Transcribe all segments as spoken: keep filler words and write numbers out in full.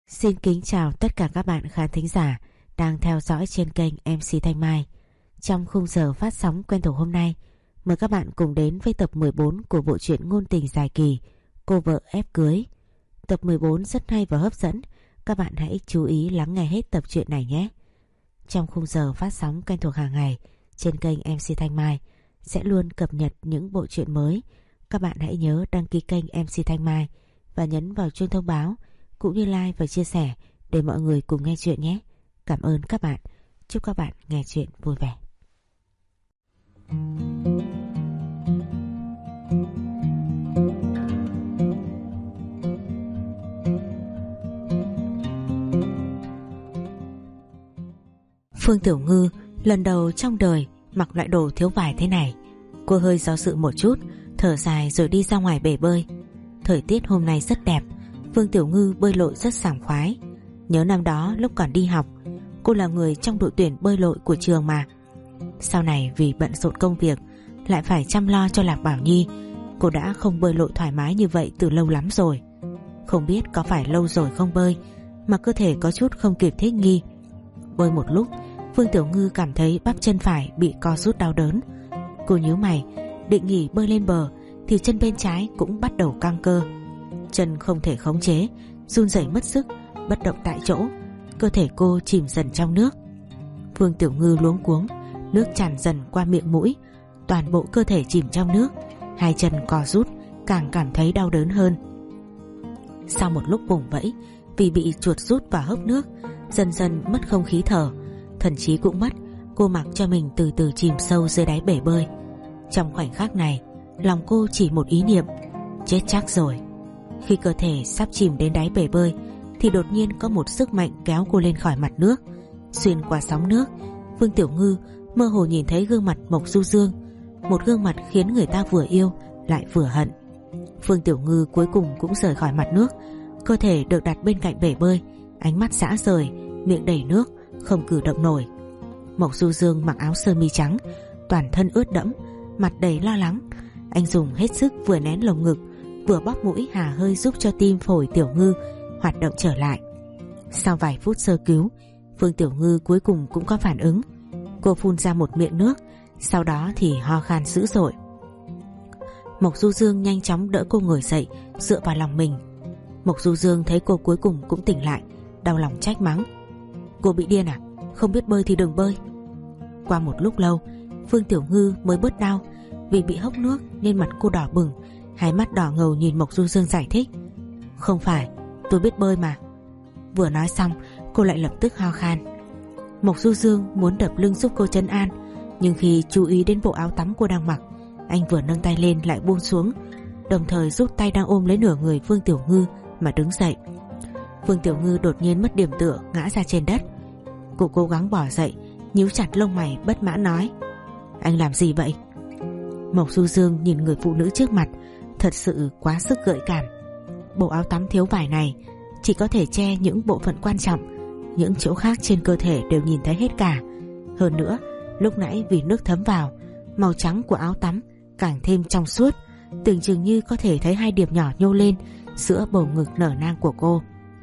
Xin kính chào tất cả các bạn khán thính giả đang theo dõi trên kênh em xê Thanh Mai. Trong khung giờ phát sóng quen thuộc hôm nay, mời các bạn cùng đến với tập mười bốn của bộ truyện ngôn tình dài kỳ Cô vợ ép cưới. Tập mười bốn rất hay và hấp dẫn, các bạn hãy chú ý lắng nghe hết tập truyện này nhé. Trong khung giờ phát sóng quen thuộc hàng ngày trên kênh em xê Thanh Mai sẽ luôn cập nhật những bộ truyện mới. Các bạn hãy nhớ đăng ký kênh em xê Thanh Mai và nhấn vào chuông thông báo cũng như like và chia sẻ để mọi người cùng nghe chuyện nhé. Cảm ơn các bạn. Chúc các bạn nghe chuyện vui vẻ. Phương Tiểu Ngư lần đầu trong đời mặc loại đồ thiếu vải thế này. Cô hơi do dự một chút, thở dài rồi đi ra ngoài bể bơi. Thời tiết hôm nay rất đẹp, Phương Tiểu Ngư bơi lội rất sảng khoái. Nhớ năm đó lúc còn đi học, cô là người trong đội tuyển bơi lội của trường mà. Sau này vì bận rộn công việc, lại phải chăm lo cho Lạc Bảo Nhi, cô đã không bơi lội thoải mái như vậy từ lâu lắm rồi. Không biết có phải lâu rồi không bơi mà cơ thể có chút không kịp thích nghi. Bơi một lúc, Phương Tiểu Ngư cảm thấy bắp chân phải bị co rút đau đớn. Cô nhíu mày, định nghỉ bơi lên bờ thì chân bên trái cũng bắt đầu căng cơ. Chân không thể khống chế, run rẩy mất sức, bất động tại chỗ, cơ thể cô chìm dần trong nước. Phương Tiểu Ngư luống cuống, nước tràn dần qua miệng mũi, toàn bộ cơ thể chìm trong nước, hai chân co rút, càng cảm thấy đau đớn hơn. Sau một lúc vùng vẫy, vì bị chuột rút vào hốc nước, dần dần mất không khí thở, thần trí cũng mất, cô mặc cho mình từ từ chìm sâu dưới đáy bể bơi. Trong khoảnh khắc này, lòng cô chỉ một ý niệm: chết chắc rồi. Khi cơ thể sắp chìm đến đáy bể bơi thì đột nhiên có một sức mạnh kéo cô lên khỏi mặt nước. Xuyên qua sóng nước, Phương Tiểu Ngư mơ hồ nhìn thấy gương mặt Mộc Du Dương, một gương mặt khiến người ta vừa yêu lại vừa hận. Phương Tiểu Ngư cuối cùng cũng rời khỏi mặt nước, cơ thể được đặt bên cạnh bể bơi, ánh mắt rã rời, miệng đầy nước, không cử động nổi. Mộc Du Dương mặc áo sơ mi trắng, toàn thân ướt đẫm, mặt đầy lo lắng. Anh dùng hết sức vừa nén lồng ngực, vừa bóp mũi hà hơi giúp cho tim phổi Tiểu Ngư hoạt động trở lại. Sau vài phút sơ cứu, Phương Tiểu Ngư cuối cùng cũng có phản ứng. Cô phun ra một miệng nước, sau đó thì ho khan dữ dội. Mộc Du Dương nhanh chóng đỡ cô ngồi dậy, dựa vào lòng mình. Mộc Du Dương thấy cô cuối cùng cũng tỉnh lại, đau lòng trách mắng: cô bị điên à? Không biết bơi thì đừng bơi. Qua một lúc lâu, Phương Tiểu Ngư mới bớt đau. Vì bị hốc nước nên mặt cô đỏ bừng, hai mắt đỏ ngầu nhìn Mộc Du Dương giải thích: không phải, tôi biết bơi mà. Vừa nói xong, cô lại lập tức ho khan. Mộc Du Dương muốn đập lưng giúp cô trấn an, nhưng khi chú ý đến bộ áo tắm cô đang mặc, anh vừa nâng tay lên lại buông xuống, đồng thời rút tay đang ôm lấy nửa người Phương Tiểu Ngư mà đứng dậy. Phương Tiểu Ngư đột nhiên mất điểm tựa, ngã ra trên đất. Cô cố gắng bỏ dậy, nhíu chặt lông mày bất mãn nói: anh làm gì vậy? Mộc Du Dương nhìn người phụ nữ trước mặt, thật sự quá sức gợi cảm. Bộ áo tắm thiếu vải này chỉ có thể che những bộ phận quan trọng, những chỗ khác trên cơ thể đều nhìn thấy hết cả. Hơn nữa, lúc nãy vì nước thấm vào, màu trắng của áo tắm càng thêm trong suốt, tưởng chừng như có thể thấy hai điểm nhỏ nhô lên giữa bầu ngực nở nang của cô.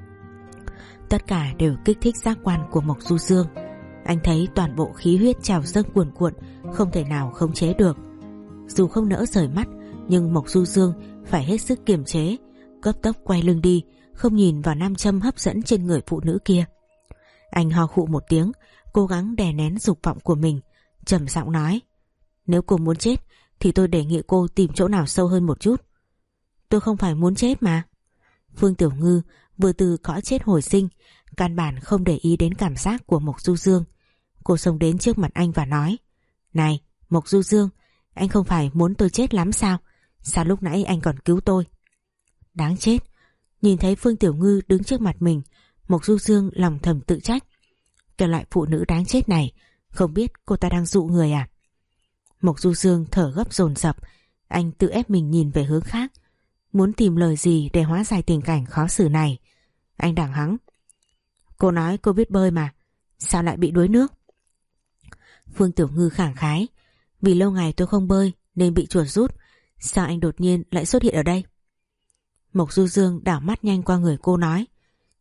Tất cả đều kích thích giác quan của Mộc Du Dương. Anh thấy toàn bộ khí huyết trào dâng cuồn cuộn, không thể nào khống chế được. Dù không nỡ rời mắt, nhưng Mộc Du Dương phải hết sức kiềm chế, cấp tốc quay lưng đi, không nhìn vào nam châm hấp dẫn trên người phụ nữ kia. Anh ho khụ một tiếng, cố gắng đè nén dục vọng của mình, trầm giọng nói: nếu cô muốn chết thì tôi đề nghị cô tìm chỗ nào sâu hơn một chút. Tôi không phải muốn chết mà. Phương Tiểu Ngư vừa từ cõi chết hồi sinh, căn bản không để ý đến cảm giác của Mộc Du Dương. Cô xông đến trước mặt anh và nói: này Mộc Du Dương, anh không phải muốn tôi chết lắm sao? Sao lúc nãy anh còn cứu tôi? Đáng chết. Nhìn thấy Phương Tiểu Ngư đứng trước mặt mình, Mộc Du Dương lòng thầm tự trách. Cái loại phụ nữ đáng chết này, không biết cô ta đang dụ người à? Mộc Du Dương thở gấp dồn dập, anh tự ép mình nhìn về hướng khác, muốn tìm lời gì để hóa giải tình cảnh khó xử này. Anh đằng hắng: cô nói cô biết bơi mà, sao lại bị đuối nước? Phương Tiểu Ngư khẳng khái: vì lâu ngày tôi không bơi nên bị chuột rút, sao anh đột nhiên lại xuất hiện ở đây? Mộc Du Dương đảo mắt nhanh qua người cô nói: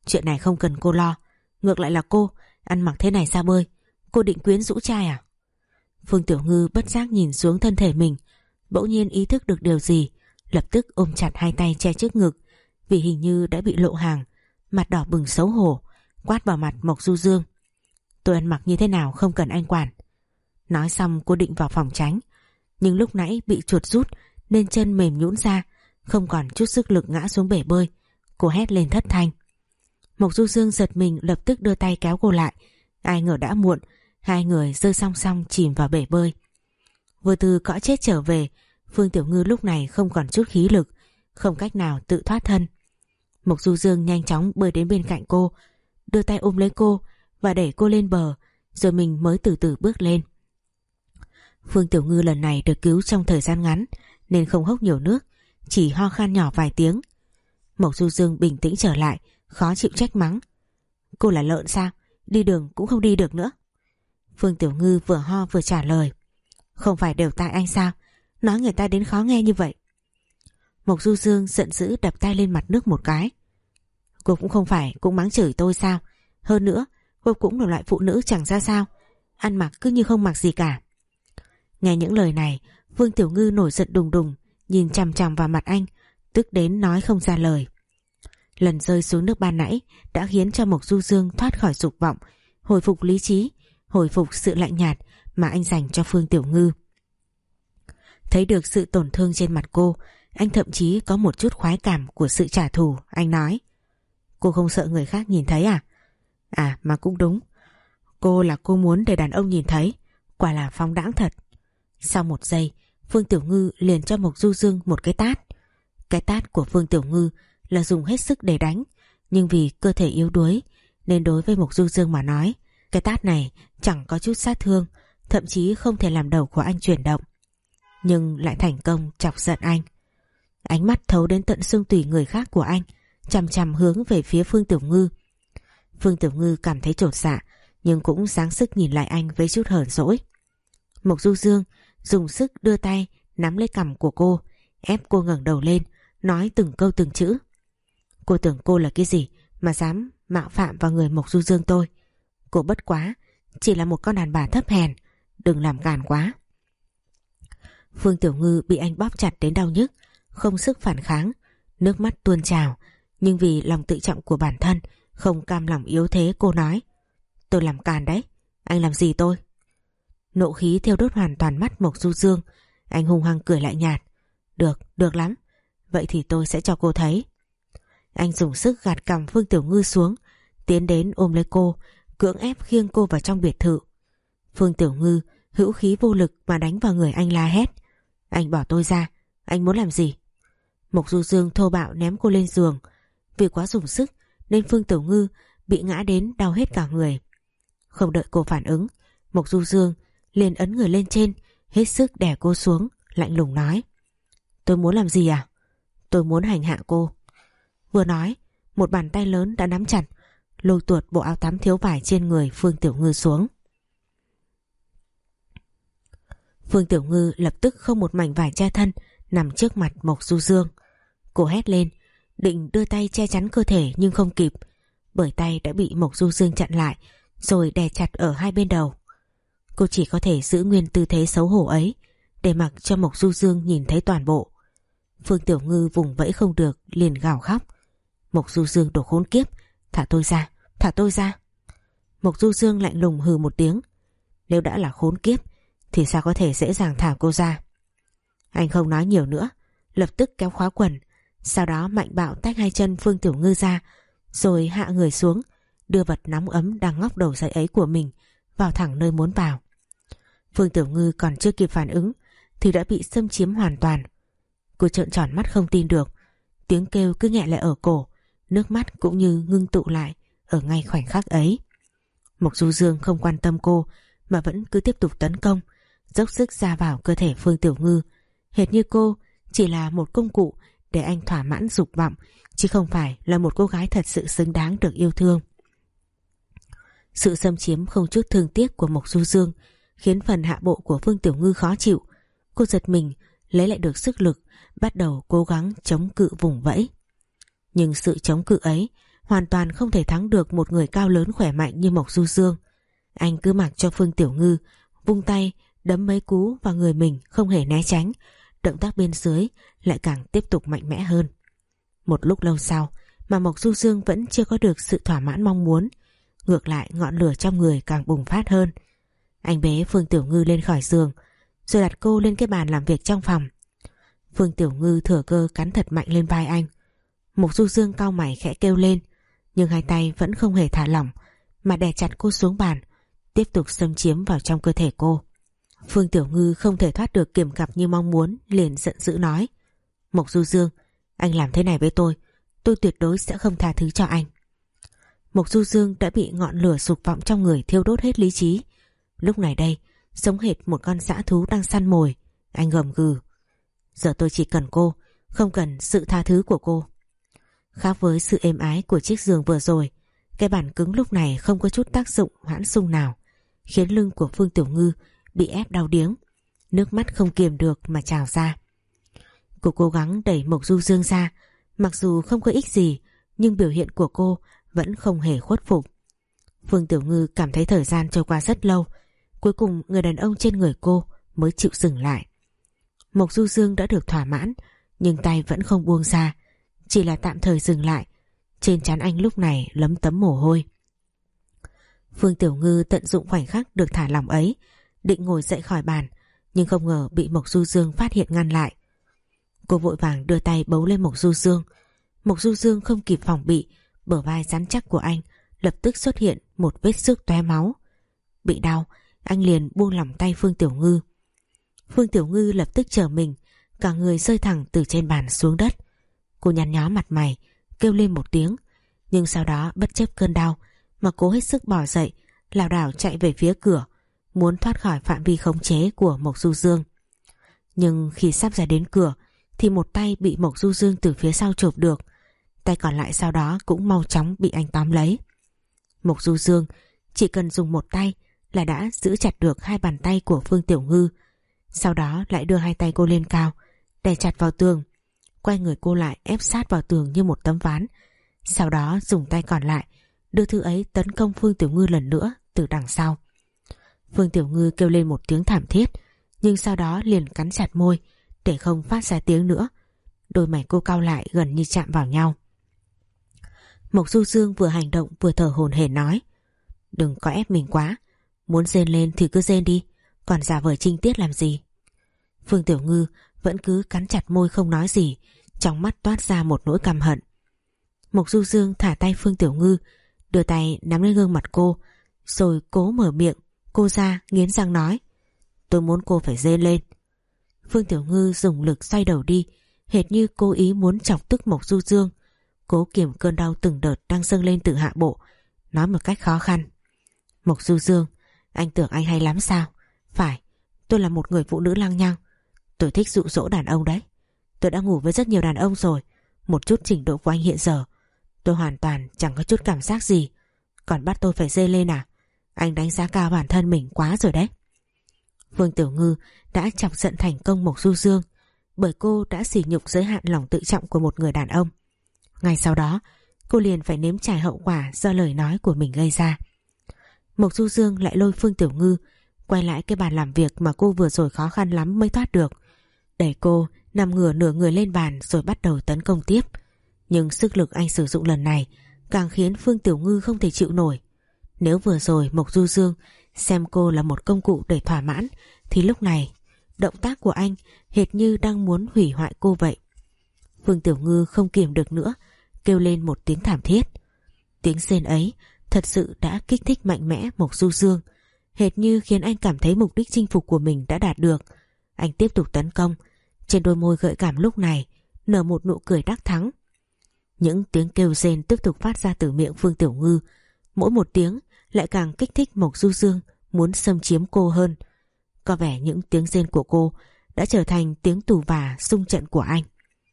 Chuyện này không cần cô lo. Ngược lại là cô ăn mặc thế này ra bơi, cô định quyến rũ trai à? Phương Tiểu Ngư bất giác nhìn xuống thân thể mình, bỗng nhiên ý thức được điều gì, lập tức ôm chặt hai tay che trước ngực, vì hình như đã bị lộ hàng, mặt đỏ bừng xấu hổ, quát vào mặt Mộc Du Dương. Tôi ăn mặc như thế nào không cần anh quản. Nói xong cô định vào phòng tránh, nhưng lúc nãy bị chuột rút nên chân mềm nhũn ra, không còn chút sức lực ngã xuống bể bơi. Cô hét lên thất thanh. Mộc Du Dương giật mình, lập tức đưa tay kéo cô lại. Ai ngờ đã muộn, hai người rơi song song chìm vào bể bơi. Vừa từ cõi chết trở về, Phương Tiểu Ngư lúc này không còn chút khí lực, không cách nào tự thoát thân. Mộc Du Dương nhanh chóng bơi đến bên cạnh cô, đưa tay ôm lấy cô và đẩy cô lên bờ, rồi mình mới từ từ bước lên. Phương Tiểu Ngư lần này được cứu trong thời gian ngắn nên không hốc nhiều nước, chỉ ho khan nhỏ vài tiếng. Mộc Du Dương bình tĩnh trở lại, khó chịu trách mắng. Cô là lợn sao? Đi đường cũng không đi được nữa. Phương Tiểu Ngư vừa ho vừa trả lời. Không phải đều tại anh sao? Nói người ta đến khó nghe như vậy. Mộc Du Dương giận dữ đập tay lên mặt nước một cái. Cô cũng không phải cũng mắng chửi tôi sao? Hơn nữa cô cũng là loại phụ nữ chẳng ra sao, ăn mặc cứ như không mặc gì cả. Nghe những lời này, Phương Tiểu Ngư nổi giận đùng đùng, nhìn chằm chằm vào mặt anh, tức đến nói không ra lời. Lần rơi xuống nước ban nãy đã khiến cho Mộc Du Dương thoát khỏi dục vọng, hồi phục lý trí, hồi phục sự lạnh nhạt mà anh dành cho Phương Tiểu Ngư. Thấy được sự tổn thương trên mặt cô, anh thậm chí có một chút khoái cảm của sự trả thù. Anh nói, cô không sợ người khác nhìn thấy à? À mà cũng đúng, cô là cô muốn để đàn ông nhìn thấy, quả là phóng đãng thật. Sau một giây, Phương Tiểu Ngư liền cho Mộc Du Dương một cái tát. Cái tát của Phương Tiểu Ngư là dùng hết sức để đánh, nhưng vì cơ thể yếu đuối nên đối với Mộc Du Dương mà nói, cái tát này chẳng có chút sát thương, thậm chí không thể làm đầu của anh chuyển động, nhưng lại thành công chọc giận anh. Ánh mắt thấu đến tận xương tủy người khác của anh chằm chằm hướng về phía Phương Tiểu Ngư. Phương Tiểu Ngư cảm thấy chột dạ, nhưng cũng sáng sức nhìn lại anh với chút hờn dỗi. Mộc Du Dương dùng sức đưa tay nắm lấy cằm của cô, ép cô ngẩng đầu lên, nói từng câu từng chữ. Cô tưởng cô là cái gì mà dám mạo phạm vào người Mộc Du Dương tôi? Cô bất quá chỉ là một con đàn bà thấp hèn, đừng làm càn quá. Phương Tiểu Ngư bị anh bóp chặt đến đau nhức, không sức phản kháng, nước mắt tuôn trào, nhưng vì lòng tự trọng của bản thân, không cam lòng yếu thế, cô nói, tôi làm càn đấy, anh làm gì tôi? Nộ khí thiêu đốt hoàn toàn mắt Mộc Du Dương, anh hung hăng cười lại nhạt. Được, được lắm, vậy thì tôi sẽ cho cô thấy. Anh dùng sức gạt cằm Phương Tiểu Ngư xuống, tiến đến ôm lấy cô, cưỡng ép khiêng cô vào trong biệt thự. Phương Tiểu Ngư hữu khí vô lực mà đánh vào người anh, la hét. Anh bỏ tôi ra, anh muốn làm gì? Mộc Du Dương thô bạo ném cô lên giường. Vì quá dùng sức nên Phương Tiểu Ngư bị ngã đến đau hết cả người. Không đợi cô phản ứng, Mộc Du Dương liền ấn người lên trên, hết sức đè cô xuống, lạnh lùng nói. Tôi muốn làm gì à? Tôi muốn hành hạ cô. Vừa nói, một bàn tay lớn đã nắm chặt, lôi tuột bộ áo tắm thiếu vải trên người Phương Tiểu Ngư xuống. Phương Tiểu Ngư lập tức không một mảnh vải che thân, nằm trước mặt Mộc Du Dương. Cô hét lên, định đưa tay che chắn cơ thể nhưng không kịp, bởi tay đã bị Mộc Du Dương chặn lại, rồi đè chặt ở hai bên đầu. Cô chỉ có thể giữ nguyên tư thế xấu hổ ấy để mặc cho Mộc Du Dương nhìn thấy toàn bộ. Phương Tiểu Ngư vùng vẫy không được, liền gào khóc. Mộc Du Dương đồ khốn kiếp, thả tôi ra, thả tôi ra. Mộc Du Dương lạnh lùng hừ một tiếng. Nếu đã là khốn kiếp thì sao có thể dễ dàng thả cô ra? Anh không nói nhiều nữa, lập tức kéo khóa quần, sau đó mạnh bạo tách hai chân Phương Tiểu Ngư ra, rồi hạ người xuống, đưa vật nóng ấm đang ngóc đầu dậy ấy của mình vào thẳng nơi muốn vào. Phương Tiểu Ngư còn chưa kịp phản ứng thì đã bị xâm chiếm hoàn toàn. Cô trợn tròn mắt không tin được, tiếng kêu cứ nghẹn lại ở cổ, nước mắt cũng như ngưng tụ lại ở ngay khoảnh khắc ấy. Mộc Du Dương không quan tâm cô mà vẫn cứ tiếp tục tấn công, dốc sức ra vào cơ thể Phương Tiểu Ngư, hệt như cô chỉ là một công cụ để anh thỏa mãn dục vọng, chứ không phải là một cô gái thật sự xứng đáng được yêu thương. Sự xâm chiếm không chút thương tiếc của Mộc Du Dương khiến phần hạ bộ của Phương Tiểu Ngư khó chịu. Cô giật mình, lấy lại được sức lực, bắt đầu cố gắng chống cự vùng vẫy. Nhưng sự chống cự ấy hoàn toàn không thể thắng được một người cao lớn khỏe mạnh như Mộc Du Dương. Anh cứ mặc cho Phương Tiểu Ngư vung tay đấm mấy cú vào người mình không hề né tránh, động tác bên dưới lại càng tiếp tục mạnh mẽ hơn. Một lúc lâu sau mà Mộc Du Dương vẫn chưa có được sự thỏa mãn mong muốn, ngược lại ngọn lửa trong người càng bùng phát hơn. Anh bế Phương Tiểu Ngư lên khỏi giường rồi đặt cô lên cái bàn làm việc trong phòng. Phương Tiểu Ngư thừa cơ cắn thật mạnh lên vai anh. Mộc Du Dương cau mày khẽ kêu lên, nhưng hai tay vẫn không hề thả lỏng mà đè chặt cô xuống bàn, tiếp tục xâm chiếm vào trong cơ thể cô. Phương Tiểu Ngư không thể thoát được kiềm cặp như mong muốn, liền giận dữ nói: Mộc Du Dương, anh làm thế này với tôi, tôi tuyệt đối sẽ không tha thứ cho anh. Mộc Du Dương đã bị ngọn lửa dục vọng trong người thiêu đốt hết lý trí. Lúc này đây giống hệt một con dã thú đang săn mồi. Anh gầm gừ: Giờ tôi chỉ cần cô, không cần sự tha thứ của cô. Khác với sự êm ái của chiếc giường vừa rồi, cái bàn cứng lúc này không có chút tác dụng hoãn xung nào, khiến lưng của Phương Tiểu Ngư bị ép đau điếng, nước mắt không kiềm được mà trào ra. Cô cố gắng đẩy Mộc Du Dương ra, mặc dù không có ích gì, nhưng biểu hiện của cô vẫn không hề khuất phục. Phương Tiểu Ngư cảm thấy thời gian trôi qua rất lâu, cuối cùng người đàn ông trên người cô mới chịu dừng lại. Mộc Du Dương đã được thỏa mãn, nhưng tay vẫn không buông ra, chỉ là tạm thời dừng lại. Trên trán anh lúc này lấm tấm mồ hôi. Phương Tiểu Ngư tận dụng khoảnh khắc được thả lỏng ấy, định ngồi dậy khỏi bàn, nhưng không ngờ bị Mộc Du Dương phát hiện ngăn lại. Cô vội vàng đưa tay bấu lên Mộc Du Dương. Mộc Du Dương không kịp phòng bị, bờ vai rắn chắc của anh lập tức xuất hiện một vết xước tóe máu. Bị đau, anh liền buông lỏng tay Phương Tiểu Ngư. Phương Tiểu Ngư lập tức trở mình, cả người rơi thẳng từ trên bàn xuống đất. Cô nhăn nhó mặt mày, kêu lên một tiếng, nhưng sau đó bất chấp cơn đau mà cố hết sức bò dậy, lảo đảo chạy về phía cửa, muốn thoát khỏi phạm vi khống chế của Mộc Du Dương. Nhưng khi sắp ra đến cửa thì một tay bị Mộc Du Dương từ phía sau chộp được, tay còn lại sau đó cũng mau chóng bị anh tóm lấy. Mộc Du Dương chỉ cần dùng một tay là đã giữ chặt được hai bàn tay của Phương Tiểu Ngư, sau đó lại đưa hai tay cô lên cao, đè chặt vào tường, quay người cô lại ép sát vào tường như một tấm ván, sau đó dùng tay còn lại đưa thứ ấy tấn công Phương Tiểu Ngư lần nữa từ đằng sau. Phương Tiểu Ngư kêu lên một tiếng thảm thiết, nhưng sau đó liền cắn chặt môi để không phát ra tiếng nữa. Đôi mày cô cau lại gần như chạm vào nhau. Mộc Du Dương vừa hành động vừa thở hổn hển nói: Đừng có ép mình quá, muốn rên lên thì cứ rên đi, còn giả vờ trinh tiết làm gì. Phương Tiểu Ngư vẫn cứ cắn chặt môi không nói gì, trong mắt toát ra một nỗi căm hận. Mộc Du Dương thả tay Phương Tiểu Ngư, đưa tay nắm lên gương mặt cô, rồi cố mở miệng cô ra, nghiến răng nói: Tôi muốn cô phải rên lên. Phương Tiểu Ngư dùng lực xoay đầu đi, hệt như cố ý muốn chọc tức Mộc Du Dương, cố kiềm cơn đau từng đợt đang dâng lên từ hạ bộ, nói một cách khó khăn: Mộc Du Dương, anh tưởng anh hay lắm sao? Phải, tôi là một người phụ nữ lăng nhăng, tôi thích dụ dỗ đàn ông đấy. Tôi đã ngủ với rất nhiều đàn ông rồi, một chút trình độ của anh hiện giờ tôi hoàn toàn chẳng có chút cảm giác gì, còn bắt tôi phải rên lên à? Anh đánh giá cao bản thân mình quá rồi đấy. Phương Tiểu Ngư đã chọc giận thành công Mộc Du Dương, bởi cô đã sỉ nhục giới hạn lòng tự trọng của một người đàn ông. Ngay sau đó cô liền phải nếm trải hậu quả do lời nói của mình gây ra. Mộc Du Dương lại lôi Phương Tiểu Ngư quay lại cái bàn làm việc mà cô vừa rồi khó khăn lắm mới thoát được, đẩy cô nằm ngửa nửa người lên bàn rồi bắt đầu tấn công tiếp. Nhưng sức lực anh sử dụng lần này càng khiến Phương Tiểu Ngư không thể chịu nổi. Nếu vừa rồi Mộc Du Dương xem cô là một công cụ để thỏa mãn, thì lúc này động tác của anh hệt như đang muốn hủy hoại cô vậy. Phương Tiểu Ngư không kiềm được nữa, kêu lên một tiếng thảm thiết. Tiếng rên ấy thật sự đã kích thích mạnh mẽ Mộc Du Dương, hệt như khiến anh cảm thấy mục đích chinh phục của mình đã đạt được. Anh tiếp tục tấn công, trên đôi môi gợi cảm lúc này nở một nụ cười đắc thắng. Những tiếng kêu rên tiếp tục phát ra từ miệng Phương Tiểu Ngư, mỗi một tiếng lại càng kích thích Mộc Du Dương muốn xâm chiếm cô hơn. Có vẻ những tiếng rên của cô đã trở thành tiếng tù vả xung trận của anh.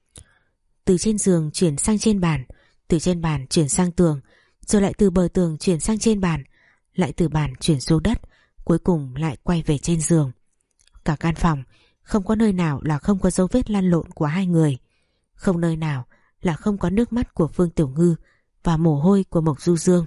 Từ trên giường chuyển sang trên bàn, từ trên bàn chuyển sang tường, rồi lại từ bờ tường chuyển sang trên bàn, lại từ bàn chuyển xuống đất, cuối cùng lại quay về trên giường. Cả căn phòng không có nơi nào là không có dấu vết lăn lộn của hai người, không nơi nào là không có nước mắt của Phương Tiểu Ngư và mồ hôi của Mộc Du Dương.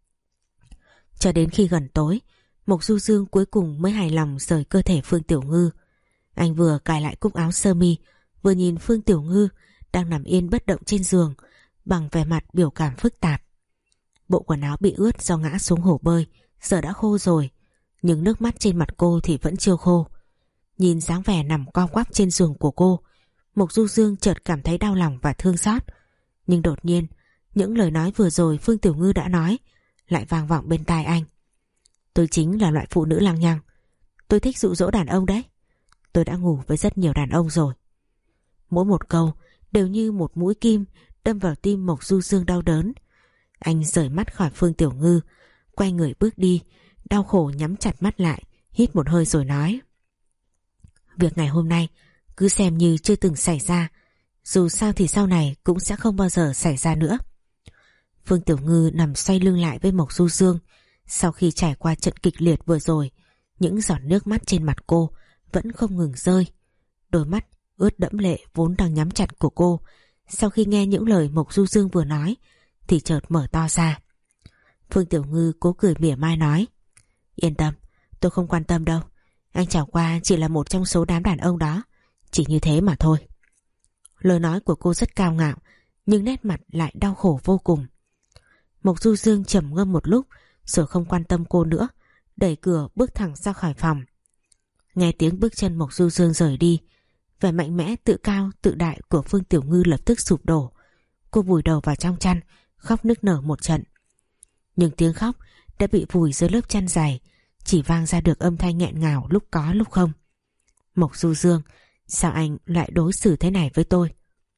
Cho đến khi gần tối, Mộc Du Dương cuối cùng mới hài lòng rời cơ thể Phương Tiểu Ngư. Anh vừa cài lại cúc áo sơ mi, vừa nhìn Phương Tiểu Ngư đang nằm yên bất động trên giường bằng vẻ mặt biểu cảm phức tạp. Bộ quần áo bị ướt do ngã xuống hồ bơi giờ đã khô rồi, nhưng nước mắt trên mặt cô thì vẫn chưa khô. Nhìn dáng vẻ nằm co quắp trên giường của cô, Mộc Du Dương chợt cảm thấy đau lòng và thương xót. Nhưng đột nhiên, những lời nói vừa rồi Phương Tiểu Ngư đã nói lại vang vọng bên tai anh. Tôi chính là loại phụ nữ lăng nhăng. Tôi thích dụ dỗ đàn ông đấy. Tôi đã ngủ với rất nhiều đàn ông rồi. Mỗi một câu đều như một mũi kim đâm vào tim Mộc Du Dương đau đớn. Anh rời mắt khỏi Phương Tiểu Ngư, quay người bước đi, đau khổ nhắm chặt mắt lại, hít một hơi rồi nói: Việc ngày hôm nay cứ xem như chưa từng xảy ra, dù sao thì sau này cũng sẽ không bao giờ xảy ra nữa. Phương Tiểu Ngư nằm xoay lưng lại với Mộc Du Dương. Sau khi trải qua trận kịch liệt vừa rồi, những giọt nước mắt trên mặt cô vẫn không ngừng rơi. Đôi mắt ướt đẫm lệ vốn đang nhắm chặt của cô, sau khi nghe những lời Mộc Du Dương vừa nói thì chợt mở to ra. Phương Tiểu Ngư cố cười mỉa mai nói: Yên tâm, tôi không quan tâm đâu. Anh chẳng qua chỉ là một trong số đám đàn ông đó, chỉ như thế mà thôi. Lời nói của cô rất cao ngạo, nhưng nét mặt lại đau khổ vô cùng. Mộc Du Dương trầm ngâm một lúc rồi không quan tâm cô nữa, đẩy cửa bước thẳng ra khỏi phòng. Nghe tiếng bước chân Mộc Du Dương rời đi, vẻ mạnh mẽ tự cao tự đại của Phương Tiểu Ngư lập tức sụp đổ. Cô vùi đầu vào trong chăn, khóc nức nở một trận. Nhưng tiếng khóc đã bị vùi dưới lớp chăn dày, chỉ vang ra được âm thanh nghẹn ngào lúc có lúc không. Mộc Du Dương, sao anh lại đối xử thế này với tôi?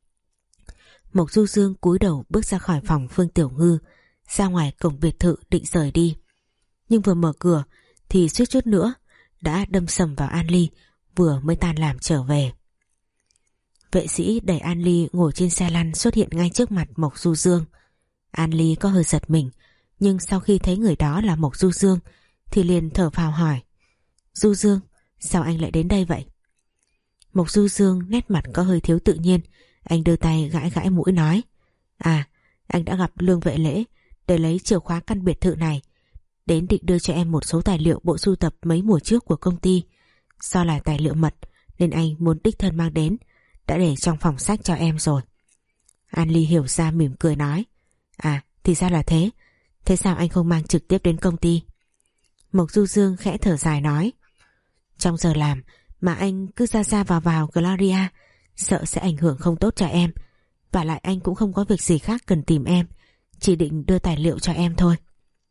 Mộc Du Dương cúi đầu bước ra khỏi phòng Phương Tiểu Ngư, ra ngoài cổng biệt thự định rời đi. Nhưng vừa mở cửa thì suýt chút nữa đã đâm sầm vào An Ly vừa mới tan làm trở về. Vệ sĩ đẩy An Ly ngồi trên xe lăn xuất hiện ngay trước mặt Mộc Du Dương. An Ly có hơi giật mình, nhưng sau khi thấy người đó là Mộc Du Dương thì liền thở phào hỏi: Du Dương, sao anh lại đến đây vậy? Mộc Du Dương nét mặt có hơi thiếu tự nhiên. Anh đưa tay gãi gãi mũi nói: À, anh đã gặp Lương Vệ Lễ để lấy chìa khóa căn biệt thự này, đến định đưa cho em một số tài liệu bộ sưu tập mấy mùa trước của công ty. Do là tài liệu mật nên anh muốn đích thân mang đến, đã để trong phòng sách cho em rồi. An Ly hiểu ra mỉm cười nói: À, thì ra là thế. Thế sao anh không mang trực tiếp đến công ty? Mộc Du Dương khẽ thở dài nói: Trong giờ làm mà anh cứ ra ra vào vào Gloria, sợ sẽ ảnh hưởng không tốt cho em. Và lại anh cũng không có việc gì khác cần tìm em, chỉ định đưa tài liệu cho em thôi.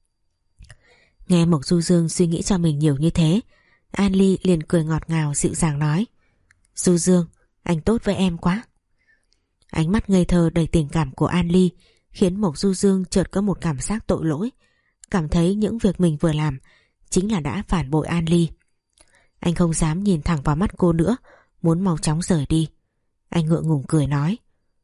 Nghe Mộc Du Dương suy nghĩ cho mình nhiều như thế, An Ly liền cười ngọt ngào dịu dàng nói: Du Dương, anh tốt với em quá. Ánh mắt ngây thơ đầy tình cảm của An Ly khiến Mộc Du Dương chợt có một cảm giác tội lỗi, cảm thấy những việc mình vừa làm chính là đã phản bội An Ly. Anh không dám nhìn thẳng vào mắt cô nữa, muốn mau chóng rời đi. Anh ngượng ngùng cười nói: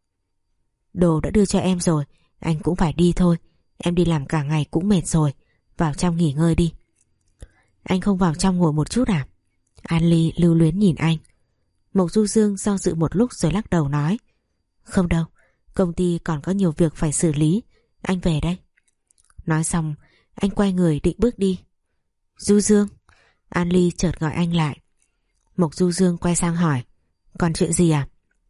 Đồ đã đưa cho em rồi, anh cũng phải đi thôi. Em đi làm cả ngày cũng mệt rồi, vào trong nghỉ ngơi đi. Anh không vào trong ngồi một chút à? An Ly lưu luyến nhìn anh. Mộc Du Dương do dự một lúc rồi lắc đầu nói: Không đâu, công ty còn có nhiều việc phải xử lý, anh về đây. Nói xong anh quay người định bước đi. Du Dương. An Ly chợt gọi anh lại. Mộc Du Dương quay sang hỏi: Còn chuyện gì à?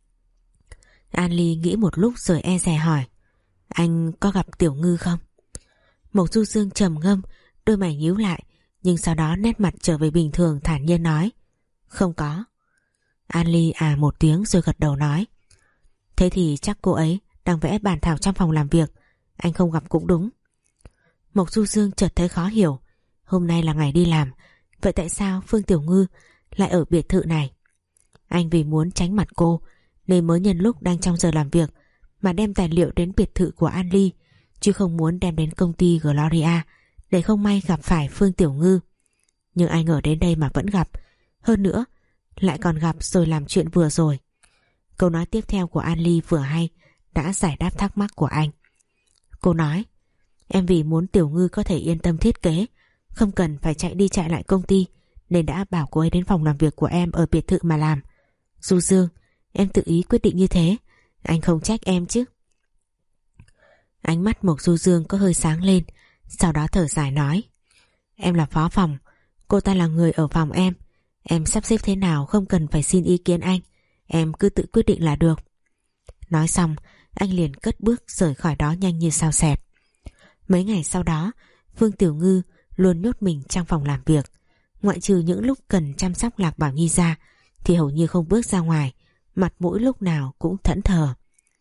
An Ly nghĩ một lúc rồi e dè hỏi: Anh có gặp Tiểu Ngư không? Mộc Du Dương trầm ngâm, đôi mày nhíu lại, nhưng sau đó nét mặt trở về bình thường, thản nhiên nói: Không có. An Ly à một tiếng rồi gật đầu nói: Thế thì chắc cô ấy đang vẽ bản thảo trong phòng làm việc, anh không gặp cũng đúng. Mộc Du Dương chợt thấy khó hiểu, hôm nay là ngày đi làm, vậy tại sao Phương Tiểu Ngư lại ở biệt thự này? Anh vì muốn tránh mặt cô nên mới nhân lúc đang trong giờ làm việc mà đem tài liệu đến biệt thự của An Ly, chứ không muốn đem đến công ty Gloria để không may gặp phải Phương Tiểu Ngư. Nhưng anh ở đến đây mà vẫn gặp, hơn nữa lại còn gặp rồi làm chuyện vừa rồi. Câu nói tiếp theo của An Ly vừa hay đã giải đáp thắc mắc của anh. Cô nói: Em vì muốn Tiểu Ngư có thể yên tâm thiết kế, không cần phải chạy đi chạy lại công ty, nên đã bảo cô ấy đến phòng làm việc của em ở biệt thự mà làm. Du Dương, em tự ý quyết định như thế, anh không trách em chứ? Ánh mắt Mộc Du Dương có hơi sáng lên, sau đó thở dài nói: Em là phó phòng, cô ta là người ở phòng em. Em sắp xếp thế nào không cần phải xin ý kiến anh, em cứ tự quyết định là được. Nói xong anh liền cất bước rời khỏi đó nhanh như sao xẹt. Mấy ngày sau đó, Phương Tiểu Ngư luôn nhốt mình trong phòng làm việc. Ngoại trừ những lúc cần chăm sóc Lạc Bảo Nhi ra thì hầu như không bước ra ngoài, mặt mũi lúc nào cũng thẫn thờ.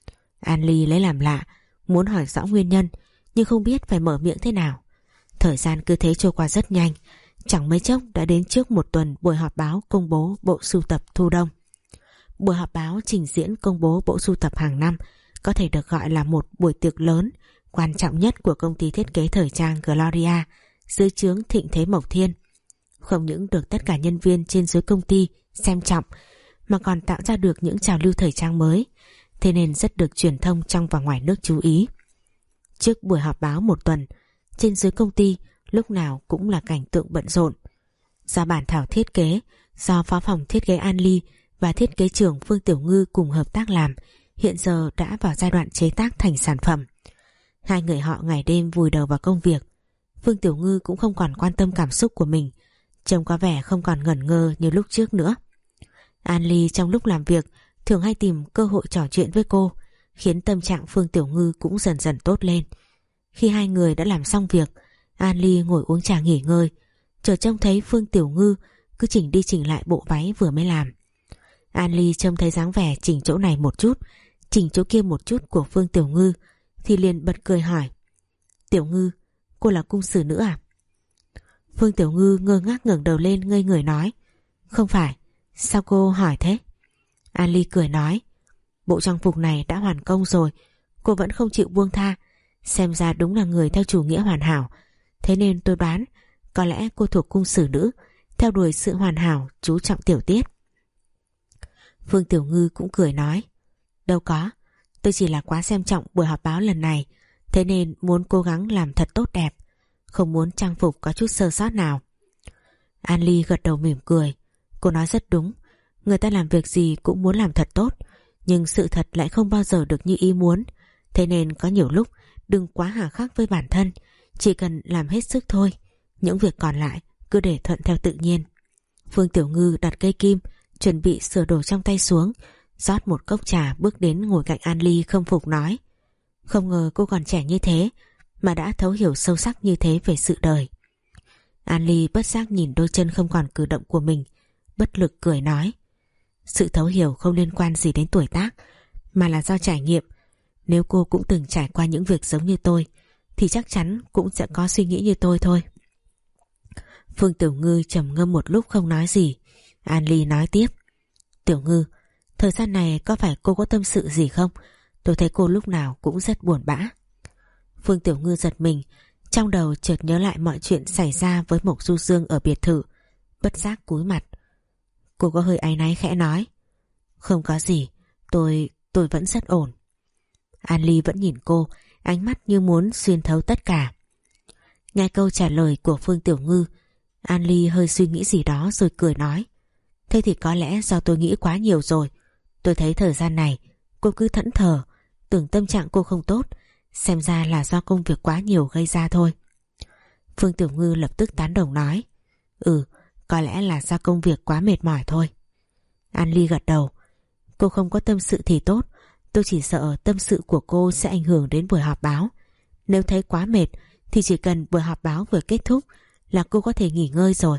An Ly lấy làm lạ, muốn hỏi rõ nguyên nhân nhưng không biết phải mở miệng thế nào. Thời gian cứ thế trôi qua rất nhanh, chẳng mấy chốc đã đến trước một tuần buổi họp báo công bố bộ sưu tập thu đông. Buổi họp báo trình diễn công bố bộ sưu tập hàng năm có thể được gọi là một buổi tiệc lớn quan trọng nhất của công ty thiết kế thời trang Gloria dưới trướng Thịnh Thế Mộc Thiên. Không những được tất cả nhân viên trên dưới công ty xem trọng mà còn tạo ra được những trào lưu thời trang mới, thế nên rất được truyền thông trong và ngoài nước chú ý. Trước buổi họp báo một tuần, trên dưới công ty lúc nào cũng là cảnh tượng bận rộn. Do bản thảo thiết kế do phó phòng thiết kế An Ly và thiết kế trưởng Phương Tiểu Ngư cùng hợp tác làm, hiện giờ đã vào giai đoạn chế tác thành sản phẩm. Hai người họ ngày đêm vùi đầu vào công việc. Phương Tiểu Ngư cũng không còn quan tâm cảm xúc của mình, trông có vẻ không còn ngẩn ngơ như lúc trước nữa. An Ly trong lúc làm việc thường hay tìm cơ hội trò chuyện với cô, khiến tâm trạng Phương Tiểu Ngư cũng dần dần tốt lên. Khi hai người đã làm xong việc, An Ly ngồi uống trà nghỉ ngơi, chợt trông thấy Phương Tiểu Ngư cứ chỉnh đi chỉnh lại bộ váy vừa mới làm. An Ly trông thấy dáng vẻ chỉnh chỗ này một chút, chỉnh chỗ kia một chút của Phương Tiểu Ngư thì liền bật cười hỏi: Tiểu Ngư, cô là cung sử nữ à? Phương Tiểu Ngư ngơ ngác ngẩng đầu lên ngây người nói: Không phải, sao cô hỏi thế? An Ly cười nói: Bộ trang phục này đã hoàn công rồi, cô vẫn không chịu buông tha, xem ra đúng là người theo chủ nghĩa hoàn hảo. Thế nên tôi đoán có lẽ cô thuộc cung sử nữ, theo đuổi sự hoàn hảo, chú trọng tiểu tiết. Phương Tiểu Ngư cũng cười nói: Đâu có, tôi chỉ là quá xem trọng buổi họp báo lần này, thế nên muốn cố gắng làm thật tốt đẹp, không muốn trang phục có chút sơ sót nào. An Ly gật đầu mỉm cười. Cô nói rất đúng, người ta làm việc gì cũng muốn làm thật tốt, nhưng sự thật lại không bao giờ được như ý muốn. Thế nên có nhiều lúc đừng quá hà khắc với bản thân, chỉ cần làm hết sức thôi, những việc còn lại cứ để thuận theo tự nhiên. Phương Tiểu Ngư đặt cây kim, chuẩn bị sửa đồ trong tay xuống, rót một cốc trà bước đến ngồi cạnh An Ly khâm phục nói: Không ngờ cô còn trẻ như thế mà đã thấu hiểu sâu sắc như thế về sự đời. An Ly bất giác nhìn đôi chân không còn cử động của mình, bất lực cười nói: Sự thấu hiểu không liên quan gì đến tuổi tác, mà là do trải nghiệm. Nếu cô cũng từng trải qua những việc giống như tôi thì chắc chắn cũng sẽ có suy nghĩ như tôi thôi. Phương Tiểu Ngư trầm ngâm một lúc không nói gì. An Ly nói tiếp: Tiểu Ngư, thời gian này có phải cô có tâm sự gì không? Tôi thấy cô lúc nào cũng rất buồn bã. Phương Tiểu Ngư giật mình, trong đầu chợt nhớ lại mọi chuyện xảy ra với Mộc Du Dương ở biệt thự, bất giác cúi mặt. Cô có hơi áy náy khẽ nói: Không có gì, tôi, tôi vẫn rất ổn. An Ly vẫn nhìn cô, ánh mắt như muốn xuyên thấu tất cả. Nghe câu trả lời của Phương Tiểu Ngư, An Ly hơi suy nghĩ gì đó rồi cười nói: Thế thì có lẽ do tôi nghĩ quá nhiều rồi. Tôi thấy thời gian này cô cứ thẫn thờ, tưởng tâm trạng cô không tốt, xem ra là do công việc quá nhiều gây ra thôi. Phương Tiểu Ngư lập tức tán đồng nói: Ừ, có lẽ là do công việc quá mệt mỏi thôi. An Ly gật đầu: Cô không có tâm sự thì tốt, tôi chỉ sợ tâm sự của cô sẽ ảnh hưởng đến buổi họp báo. Nếu thấy quá mệt thì chỉ cần buổi họp báo vừa kết thúc là cô có thể nghỉ ngơi rồi.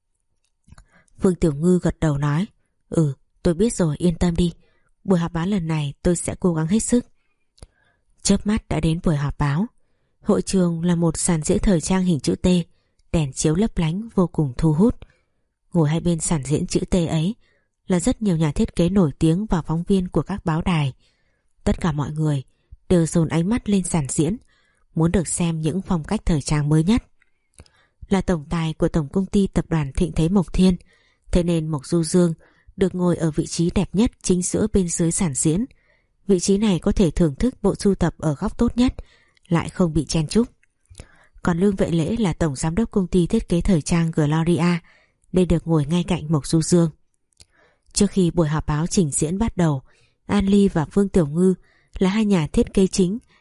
Phương Tiểu Ngư gật đầu nói: Ừ, tôi biết rồi, yên tâm đi, buổi họp báo lần này tôi sẽ cố gắng hết sức. Chớp mắt đã đến buổi họp báo. Hội trường là một sàn diễn thời trang hình chữ T, đèn chiếu lấp lánh vô cùng thu hút. Ngồi hai bên sàn diễn chữ T ấy là rất nhiều nhà thiết kế nổi tiếng và phóng viên của các báo đài. Tất cả mọi người đều dồn ánh mắt lên sàn diễn, muốn được xem những phong cách thời trang mới nhất. Là tổng tài của tổng công ty tập đoàn Thịnh Thế Mộc Thiên, thế nên Mộc Du Dương được ngồi ở vị trí đẹp nhất chính giữa bên dưới sàn diễn. Vị trí này có thể thưởng thức bộ sưu tập ở góc tốt nhất, lại không bị chen chúc. Còn Lương Vệ Lễ là tổng giám đốc công ty thiết kế thời trang Gloria, nên được ngồi ngay cạnh Mộc Du Dương. Trước khi buổi họp báo trình diễn bắt đầu, An Ly và Phương Tiểu Ngư là hai nhà thiết kế chính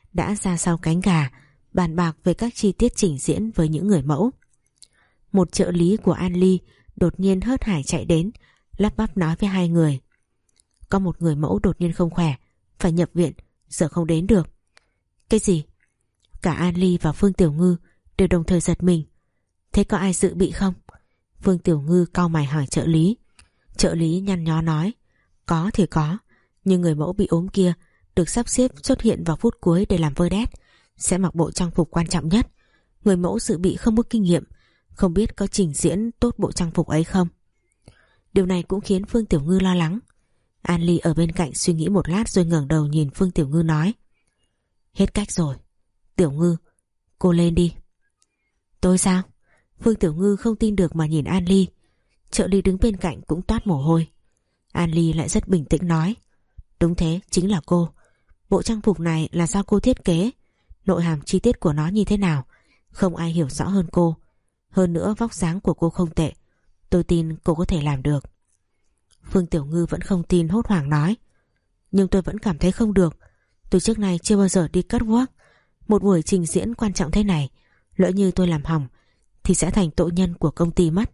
đã ra sau cánh gà bàn bạc về các chi tiết trình diễn với những người mẫu. Một trợ lý của An Ly đột nhiên hớt hải chạy đến, lắp bắp nói với hai người: có một người mẫu đột nhiên không khỏe, phải nhập viện, giờ không đến được. Cái gì? Cả An Ly và Phương Tiểu Ngư đều đồng thời giật mình. Thế có ai dự bị không? Phương Tiểu Ngư cau mày hỏi trợ lý. Trợ lý nhăn nhó nói: có thì có, nhưng người mẫu bị ốm kia được sắp xếp xuất hiện vào phút cuối để làm vedette, sẽ mặc bộ trang phục quan trọng nhất. Người mẫu dự bị không có kinh nghiệm, không biết có trình diễn tốt bộ trang phục ấy không. Điều này cũng khiến Phương Tiểu Ngư lo lắng. An Ly ở bên cạnh suy nghĩ một lát rồi ngẩng đầu nhìn Phương Tiểu Ngư nói: hết cách rồi. Tiểu Ngư, cô lên đi. Tôi sao? Phương Tiểu Ngư không tin được mà nhìn An Ly. Trợ lý đứng bên cạnh cũng toát mồ hôi. An Ly lại rất bình tĩnh nói: đúng thế, chính là cô. Bộ trang phục này là do cô thiết kế. Nội hàm chi tiết của nó như thế nào không ai hiểu rõ hơn cô. Hơn nữa vóc dáng của cô không tệ, tôi tin cô có thể làm được. Phương Tiểu Ngư vẫn không tin, hốt hoảng nói: nhưng tôi vẫn cảm thấy không được. Tôi trước nay chưa bao giờ đi catwalk. Một buổi trình diễn quan trọng thế này, lỡ như tôi làm hỏng thì sẽ thành tội nhân của công ty mất.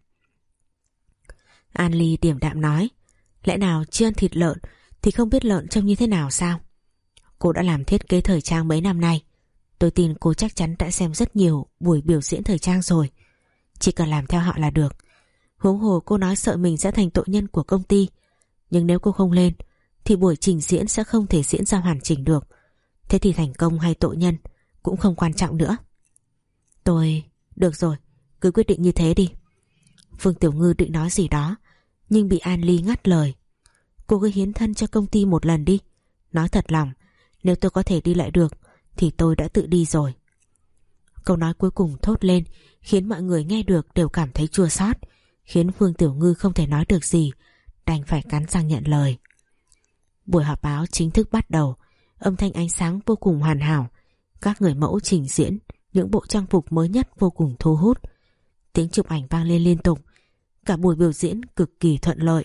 An Ly điềm đạm nói: lẽ nào chưa ăn thịt lợn thì không biết lợn trông như thế nào sao? Cô đã làm thiết kế thời trang mấy năm nay, tôi tin cô chắc chắn đã xem rất nhiều buổi biểu diễn thời trang rồi. Chỉ cần làm theo họ là được. Huống hồ cô nói sợ mình sẽ thành tội nhân của công ty, nhưng nếu cô không lên thì buổi trình diễn sẽ không thể diễn ra hoàn chỉnh được. Thế thì thành công hay tội nhân cũng không quan trọng nữa. Tôi... được rồi, cứ quyết định như thế đi. Phương Tiểu Ngư định nói gì đó nhưng bị An Ly ngắt lời. Cô cứ hiến thân cho công ty một lần đi. Nói thật lòng, nếu tôi có thể đi lại được thì tôi đã tự đi rồi. Câu nói cuối cùng thốt lên khiến mọi người nghe được đều cảm thấy chua xót, khiến Phương Tiểu Ngư không thể nói được gì, đành phải cắn răng nhận lời. Buổi họp báo chính thức bắt đầu. Âm thanh ánh sáng vô cùng hoàn hảo. Các người mẫu trình diễn những bộ trang phục mới nhất vô cùng thu hút. Tiếng chụp ảnh vang lên liên tục. Cả buổi biểu diễn cực kỳ thuận lợi.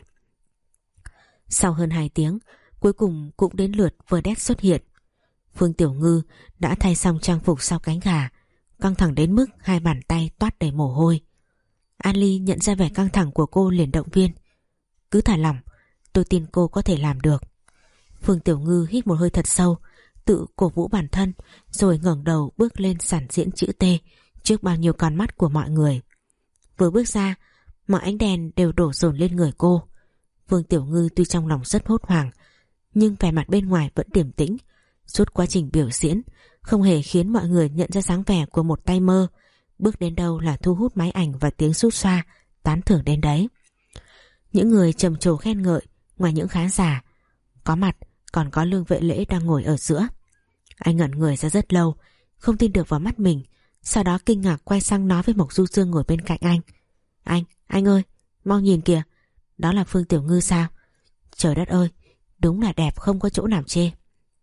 Sau hơn hai tiếng, cuối cùng cũng đến lượt vedette xuất hiện. Phương Tiểu Ngư đã thay xong trang phục sau cánh gà, căng thẳng đến mức hai bàn tay toát đầy mồ hôi. An Ly nhận ra vẻ căng thẳng của cô liền động viên: cứ thả lỏng, tôi tin cô có thể làm được. Phương Tiểu Ngư hít một hơi thật sâu, tự cổ vũ bản thân, rồi ngẩng đầu bước lên sàn diễn chữ T trước bao nhiêu con mắt của mọi người. Vừa bước ra, mọi ánh đèn đều đổ dồn lên người cô. Phương Tiểu Ngư tuy trong lòng rất hốt hoảng, nhưng vẻ mặt bên ngoài vẫn điềm tĩnh. Suốt quá trình biểu diễn không hề khiến mọi người nhận ra dáng vẻ của một tay mơ. Bước đến đâu là thu hút máy ảnh và tiếng sút xoa tán thưởng đến đấy. Những người trầm trồ khen ngợi, ngoài những khán giả có mặt còn có Lương Vệ Lễ đang ngồi ở giữa. Anh ngẩn người ra rất lâu, không tin được vào mắt mình, sau đó kinh ngạc quay sang nói với Mộc Du Dương ngồi bên cạnh anh: Anh, anh ơi, mau nhìn kìa, đó là Phương Tiểu Ngư sao? Trời đất ơi, đúng là đẹp không có chỗ nào chê.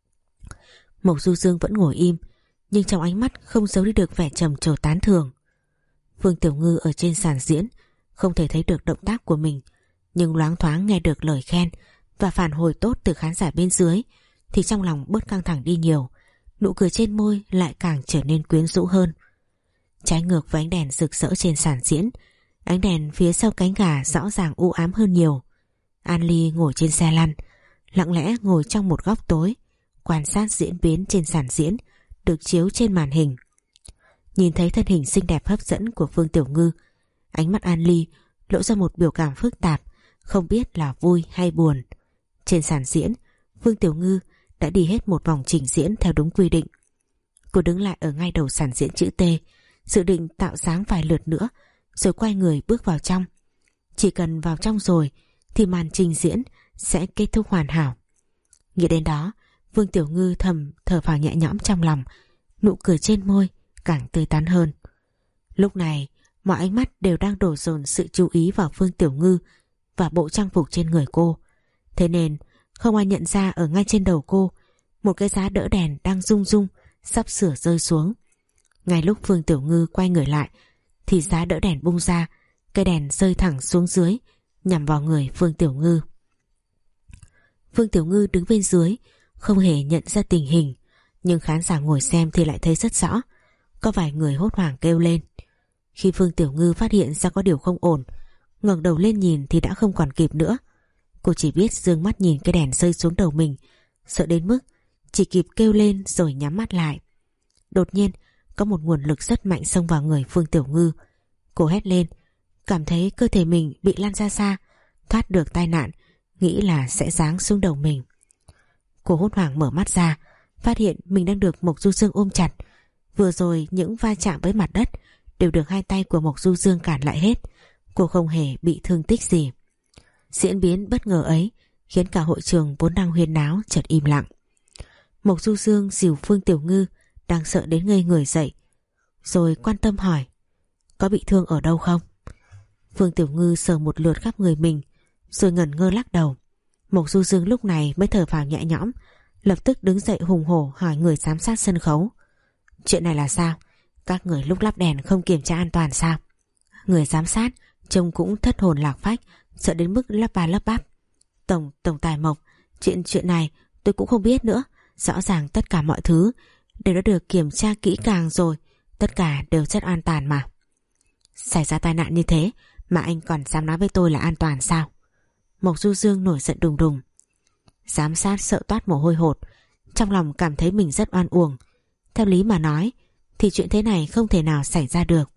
Mộc Du Dương vẫn ngồi im, nhưng trong ánh mắt không giấu đi được vẻ trầm trồ tán thưởng. Phương Tiểu Ngư ở trên sàn diễn không thể thấy được động tác của mình, nhưng loáng thoáng nghe được lời khen và phản hồi tốt từ khán giả bên dưới thì trong lòng bớt căng thẳng đi nhiều, nụ cười trên môi lại càng trở nên quyến rũ hơn. Trái ngược với ánh đèn rực rỡ trên sàn diễn, ánh đèn phía sau cánh gà rõ ràng u ám hơn nhiều. An Ly ngồi trên xe lăn, lặng lẽ ngồi trong một góc tối, quan sát diễn biến trên sàn diễn được chiếu trên màn hình. Nhìn thấy thân hình xinh đẹp hấp dẫn của Phương Tiểu Ngư, ánh mắt An Ly lộ ra một biểu cảm phức tạp, không biết là vui hay buồn. Trên sàn diễn, Phương Tiểu Ngư đã đi hết một vòng trình diễn theo đúng quy định. Cô đứng lại ở ngay đầu sàn diễn chữ T, dự định tạo dáng vài lượt nữa rồi quay người bước vào trong. Chỉ cần vào trong rồi thì màn trình diễn sẽ kết thúc hoàn hảo. Nghĩ đến đó, Phương Tiểu Ngư thầm thở phào nhẹ nhõm trong lòng, nụ cười trên môi càng tươi tắn hơn. Lúc này, mọi ánh mắt đều đang đổ dồn sự chú ý vào Phương Tiểu Ngư và bộ trang phục trên người cô. Thế nên, không ai nhận ra ở ngay trên đầu cô, một cái giá đỡ đèn đang rung rung, sắp sửa rơi xuống. Ngay lúc Phương Tiểu Ngư quay người lại, thì giá đỡ đèn bung ra, cây đèn rơi thẳng xuống dưới, nhằm vào người Phương Tiểu Ngư. Phương Tiểu Ngư đứng bên dưới, không hề nhận ra tình hình, Nhưng khán giả ngồi xem thì lại thấy rất rõ. Có vài người hốt hoảng kêu lên. Khi Phương Tiểu Ngư phát hiện ra có điều không ổn, ngẩng đầu lên nhìn thì đã không còn kịp nữa. Cô chỉ biết dương mắt nhìn cái đèn rơi xuống đầu mình, sợ đến mức chỉ kịp kêu lên rồi nhắm mắt lại. Đột nhiên có một nguồn lực rất mạnh xông vào người Phương Tiểu Ngư. Cô hét lên, cảm thấy cơ thể mình bị lăn ra xa, thoát được tai nạn, nghĩ là sẽ giáng xuống đầu mình. Cô hốt hoảng mở mắt ra, phát hiện mình đang được Mộc Du Dương ôm chặt. Vừa rồi những va chạm với mặt đất đều được hai tay của Mộc Du Dương cản lại hết. Cô không hề bị thương tích gì. Diễn biến bất ngờ ấy khiến cả hội trường vốn đang huyên náo chợt im lặng. Mộc Du Dương dìu Phương Tiểu Ngư đang sợ đến ngây người dậy, rồi quan tâm hỏi, có bị thương ở đâu không? Phương Tiểu Ngư sờ một lượt khắp người mình rồi ngẩn ngơ lắc đầu. Mộc Du Dương lúc này mới thở phào nhẹ nhõm, lập tức đứng dậy hùng hổ hỏi người giám sát sân khấu, chuyện này là sao? Các người lúc lắp đèn không kiểm tra an toàn sao? Người giám sát trông cũng thất hồn lạc phách, sợ đến mức lắp ba lắp bắp. Tổng tổng tài Mộc, chuyện chuyện này tôi cũng không biết nữa. Rõ ràng tất cả mọi thứ đều đã được kiểm tra kỹ càng rồi, tất cả đều rất an toàn mà. Xảy ra tai nạn như thế mà anh còn dám nói với tôi là an toàn sao? Mộc Du Dương nổi giận đùng đùng. Giám sát sợ toát mồ hôi hột, trong lòng cảm thấy mình rất oan uổng. Theo lý mà nói thì chuyện thế này không thể nào xảy ra được.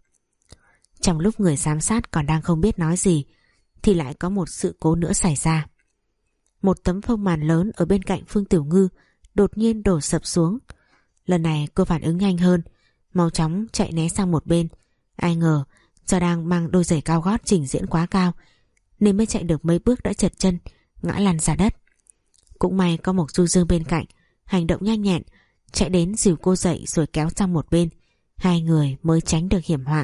Trong lúc người giám sát còn đang không biết nói gì thì lại có một sự cố nữa xảy ra. Một tấm phông màn lớn ở bên cạnh Phương Tiểu Ngư đột nhiên đổ sập xuống. Lần này cô phản ứng nhanh hơn, mau chóng chạy né sang một bên. Ai ngờ do đang mang đôi giày cao gót trình diễn quá cao nên mới chạy được mấy bước đã trật chân, ngã lăn ra đất. Cũng may có Mộc Du Dương bên cạnh, hành động nhanh nhẹn, chạy đến dìu cô dậy rồi kéo sang một bên. Hai người mới tránh được hiểm họa.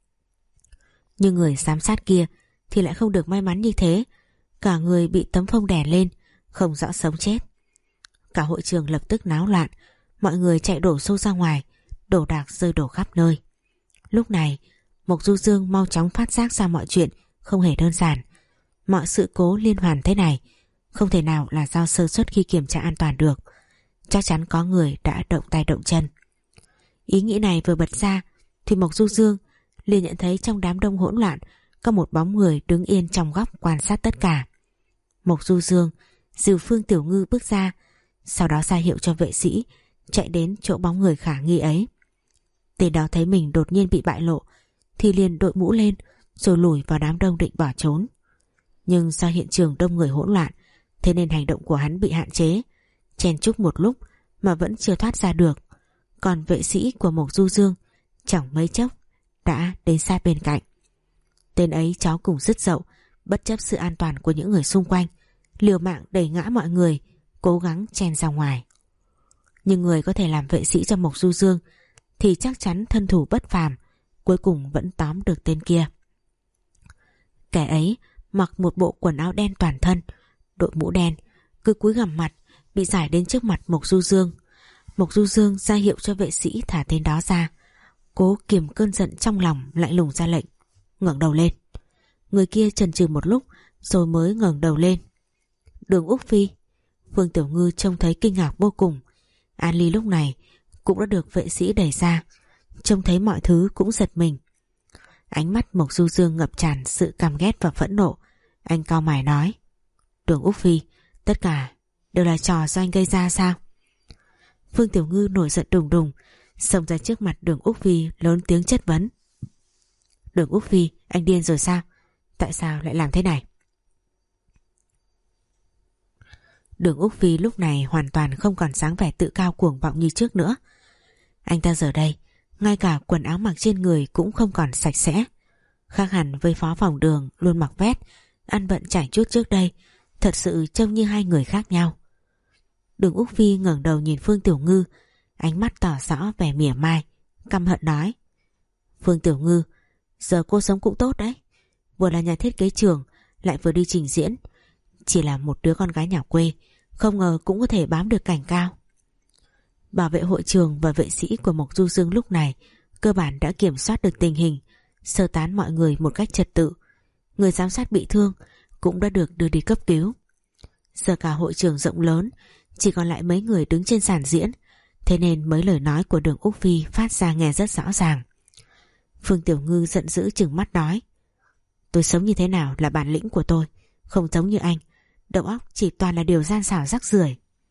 Nhưng người giám sát kia thì lại không được may mắn như thế, cả người bị tấm phông đè lên, không rõ sống chết. Cả hội trường lập tức náo loạn, mọi người chạy đổ xô ra ngoài, đồ đạc rơi đổ khắp nơi. Lúc này Mộc Du Dương mau chóng phát giác ra mọi chuyện không hề đơn giản. Mọi sự cố liên hoàn thế này không thể nào là do sơ suất khi kiểm tra an toàn được. Chắc chắn có người đã động tay động chân. Ý nghĩ này vừa bật ra thì Mộc Du Dương liền nhận thấy trong đám đông hỗn loạn có một bóng người đứng yên trong góc quan sát tất cả. Mộc Du Dương dìu Phương Tiểu Ngư bước ra, sau đó ra hiệu cho vệ sĩ chạy đến chỗ bóng người khả nghi ấy. Tên đó thấy mình đột nhiên bị bại lộ thì liền đội mũ lên rồi lùi vào đám đông định bỏ trốn. Nhưng do hiện trường đông người hỗn loạn, thế nên hành động của hắn bị hạn chế, chen chúc một lúc mà vẫn chưa thoát ra được. Còn vệ sĩ của Mộc Du Dương chẳng mấy chốc đã đến sát bên cạnh. Tên ấy chó cùng dứt dậu, bất chấp sự an toàn của những người xung quanh, liều mạng đẩy ngã mọi người, cố gắng chen ra ngoài. Nhưng người có thể làm vệ sĩ cho Mộc Du Dương thì chắc chắn thân thủ bất phàm, cuối cùng vẫn tóm được tên kia. Kẻ ấy mặc một bộ quần áo đen toàn thân, đội mũ đen, cứ cúi gằm mặt, bị giải đến trước mặt Mộc Du Dương. Mộc Du Dương ra hiệu cho vệ sĩ thả tên đó ra, cố kiềm cơn giận trong lòng, lạnh lùng ra lệnh, ngẩng đầu lên. Người kia chần chừ một lúc rồi mới ngẩng đầu lên. Đường Úc Phi. Phương Tiểu Ngư trông thấy kinh ngạc vô cùng. An Ly lúc này cũng đã được vệ sĩ đẩy ra, trông thấy mọi thứ cũng giật mình. Ánh mắt Mộc Du Dương ngập tràn sự căm ghét và phẫn nộ. Anh cau mày nói, Đường Úc Phi, tất cả đều là trò do anh gây ra sao? Phương Tiểu Ngư nổi giận đùng đùng, xông ra trước mặt Đường Úc Phi lớn tiếng chất vấn. Đường Úc Phi, anh điên rồi sao? Tại sao lại làm thế này? Đường Úc Phi lúc này hoàn toàn không còn dáng vẻ tự cao cuồng vọng như trước nữa. Anh ta giờ đây ngay cả quần áo mặc trên người cũng không còn sạch sẽ, khác hẳn với phó phòng Đường luôn mặc vest, ăn bận chải chuốt trước đây, thật sự trông như hai người khác nhau. Đường Úc Phi ngẩng đầu nhìn Phương Tiểu Ngư, ánh mắt tỏ rõ vẻ mỉa mai, căm hận nói, Phương Tiểu Ngư, giờ cô sống cũng tốt đấy, vừa là nhà thiết kế trường lại vừa đi trình diễn, chỉ là một đứa con gái nhà quê, không ngờ cũng có thể bám được cảnh cao. Bảo vệ hội trường và vệ sĩ của Mộc Du Dương lúc này cơ bản đã kiểm soát được tình hình, sơ tán mọi người một cách trật tự. Người giám sát bị thương cũng đã được đưa đi cấp cứu. Giờ cả hội trường rộng lớn chỉ còn lại mấy người đứng trên sàn diễn, Thế nên mấy lời nói của Đường Úc Phi phát ra nghe rất rõ ràng. Phương Tiểu Ngư giận dữ trừng mắt nói: tôi sống như thế nào là bản lĩnh của tôi, không giống như anh, đầu óc chỉ toàn là điều gian xảo rắc rưởi.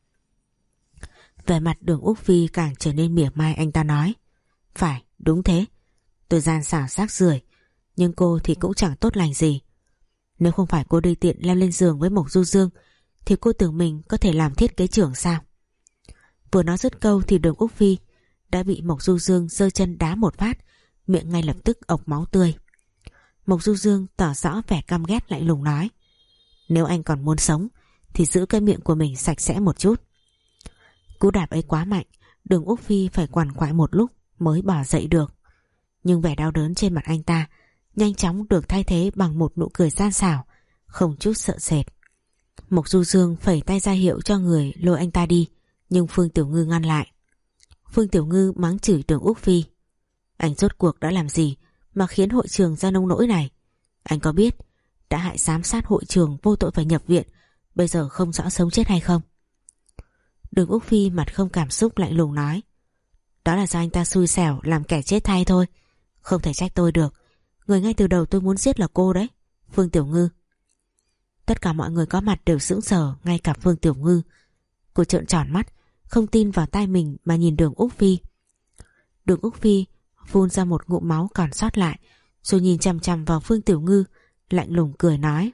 Về mặt Đường Úc Phi càng trở nên mỉa mai. Anh ta nói: phải, đúng thế, tôi gian xảo rắc rưởi, nhưng cô thì cũng chẳng tốt lành gì. Nếu không phải cô đi tiện leo lên giường với Mộc Du Dương thì cô tưởng mình có thể làm thiết kế trưởng sao? Vừa nói dứt câu thì Đường Úc Phi đã bị Mộc Du Dương giơ chân đá một phát, miệng ngay lập tức ộc máu tươi. Mộc Du Dương tỏ rõ vẻ căm ghét lạnh lùng nói: nếu anh còn muốn sống thì giữ cái miệng của mình sạch sẽ một chút. Cú đạp ấy quá mạnh, Đường Úc Phi phải quằn quại một lúc mới bỏ dậy được. Nhưng vẻ đau đớn trên mặt anh ta nhanh chóng được thay thế bằng một nụ cười gian xảo, không chút sợ sệt. Mộc Du Dương phẩy tay ra hiệu cho người lôi anh ta đi, nhưng Phương Tiểu Ngư ngăn lại. Phương Tiểu Ngư mắng chửi Đường Úc Phi: anh rốt cuộc đã làm gì mà khiến hội trường ra nông nỗi này? Anh có biết đã hại giám sát hội trường vô tội phải nhập viện, bây giờ không rõ sống chết hay không? Đường Úc Phi mặt không cảm xúc lạnh lùng nói: đó là do anh ta xui xẻo làm kẻ chết thay thôi, không thể trách tôi được. Người ngay từ đầu tôi muốn giết là cô đấy, Phương Tiểu Ngư. Tất cả mọi người có mặt đều sững sờ, ngay cả Phương Tiểu Ngư. Cô trợn tròn mắt, không tin vào tai mình mà nhìn Đường Úc Phi. Đường Úc Phi phun ra một ngụm máu còn sót lại, rồi nhìn chằm chằm vào Phương Tiểu Ngư, lạnh lùng cười nói: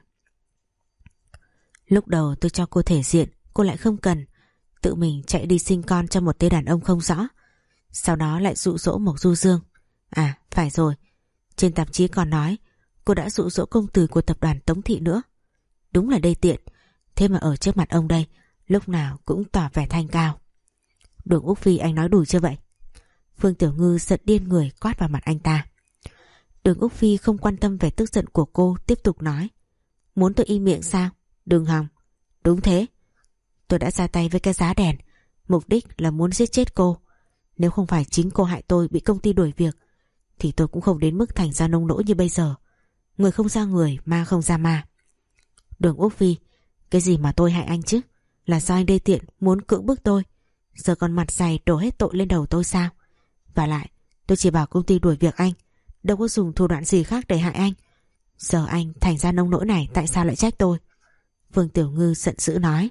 lúc đầu tôi cho cô thể diện, cô lại không cần, tự mình chạy đi sinh con cho một tên đàn ông không rõ, sau đó lại dụ dỗ Mộc Du Dương. À phải rồi, trên tạp chí còn nói cô đã dụ dỗ công tử của tập đoàn Tống Thị nữa. Đúng là đê tiện, thế mà ở trước mặt ông đây lúc nào cũng tỏ vẻ thanh cao. Đường Úc Phi, anh nói đủ chưa vậy? Phương Tiểu Ngư giận điên người quát vào mặt anh ta. Đường Úc Phi không quan tâm về tức giận của cô, tiếp tục nói: muốn tôi im miệng sao? Đừng hòng. Đúng thế, tôi đã ra tay với cái giá đèn, mục đích là muốn giết chết cô. Nếu không phải chính cô hại tôi bị công ty đuổi việc thì tôi cũng không đến mức thành ra nông nỗi như bây giờ. Người không ra người, ma không ra ma. Đường Úc Phi, cái gì mà tôi hại anh chứ? Là do anh đê tiện muốn cưỡng bức tôi, giờ còn mặt dày đổ hết tội lên đầu tôi sao? Và lại tôi chỉ bảo công ty đuổi việc anh, đâu có dùng thủ đoạn gì khác để hại anh. Giờ anh thành ra nông nỗi này, tại sao lại trách tôi? Phương Tiểu Ngư giận dữ nói.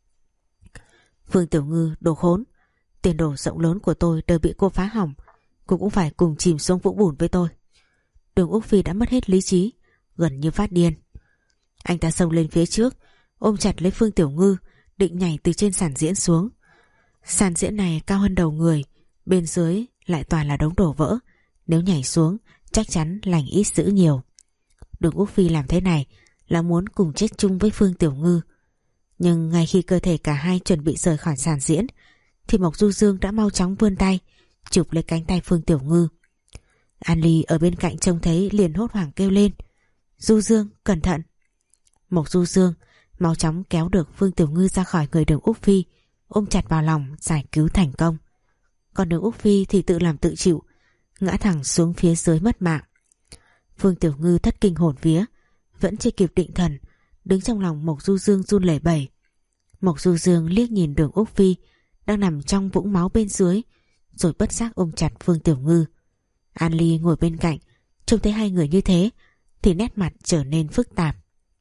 Phương Tiểu Ngư, đồ khốn, tiền đồ rộng lớn của tôi đều bị cô phá hỏng, cô cũng phải cùng chìm xuống vũng bùn với tôi. Đường Úc Phi đã mất hết lý trí, gần như phát điên. Anh ta xông lên phía trước, ôm chặt lấy Phương Tiểu Ngư, định nhảy từ trên sàn diễn xuống. Sàn diễn này cao hơn đầu người, bên dưới lại toàn là đống đổ vỡ, nếu nhảy xuống chắc chắn lành ít dữ nhiều. Đường Úc Phi làm thế này là muốn cùng chết chung với Phương Tiểu Ngư. Nhưng ngay khi cơ thể cả hai chuẩn bị rời khỏi sàn diễn thì Mộc Du Dương đã mau chóng vươn tay chụp lấy cánh tay Phương Tiểu Ngư. An Ly ở bên cạnh trông thấy liền hốt hoảng kêu lên: Du Dương, cẩn thận! Mộc Du Dương mau chóng kéo được Phương Tiểu Ngư ra khỏi người Đường Úc Phi, ôm chặt vào lòng, giải cứu thành công. Còn Đường Úc Phi thì tự làm tự chịu, ngã thẳng xuống phía dưới mất mạng. Phương Tiểu Ngư thất kinh hồn vía, vẫn chưa kịp định thần, đứng trong lòng Mộc Du Dương run lẩy bẩy. Mộc Du Dương liếc nhìn Đường Úc Phi đang nằm trong vũng máu bên dưới, rồi bất giác ôm chặt Phương Tiểu Ngư. An Ly ngồi bên cạnh, trông thấy hai người như thế thì nét mặt trở nên phức tạp.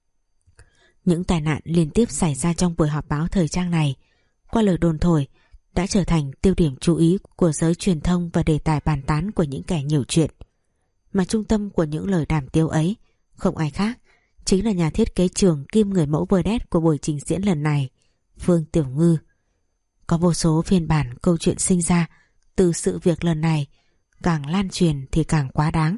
Những tai nạn liên tiếp xảy ra trong buổi họp báo thời trang này, qua lời đồn thổi, đã trở thành tiêu điểm chú ý của giới truyền thông và đề tài bàn tán của những kẻ nhiều chuyện. Mà trung tâm của những lời đàm tiếu ấy không ai khác, chính là nhà thiết kế trưởng kiêm người mẫu vedette của buổi trình diễn lần này, Phương Tiểu Ngư. Có vô số phiên bản câu chuyện sinh ra từ sự việc lần này, càng lan truyền thì càng quá đáng.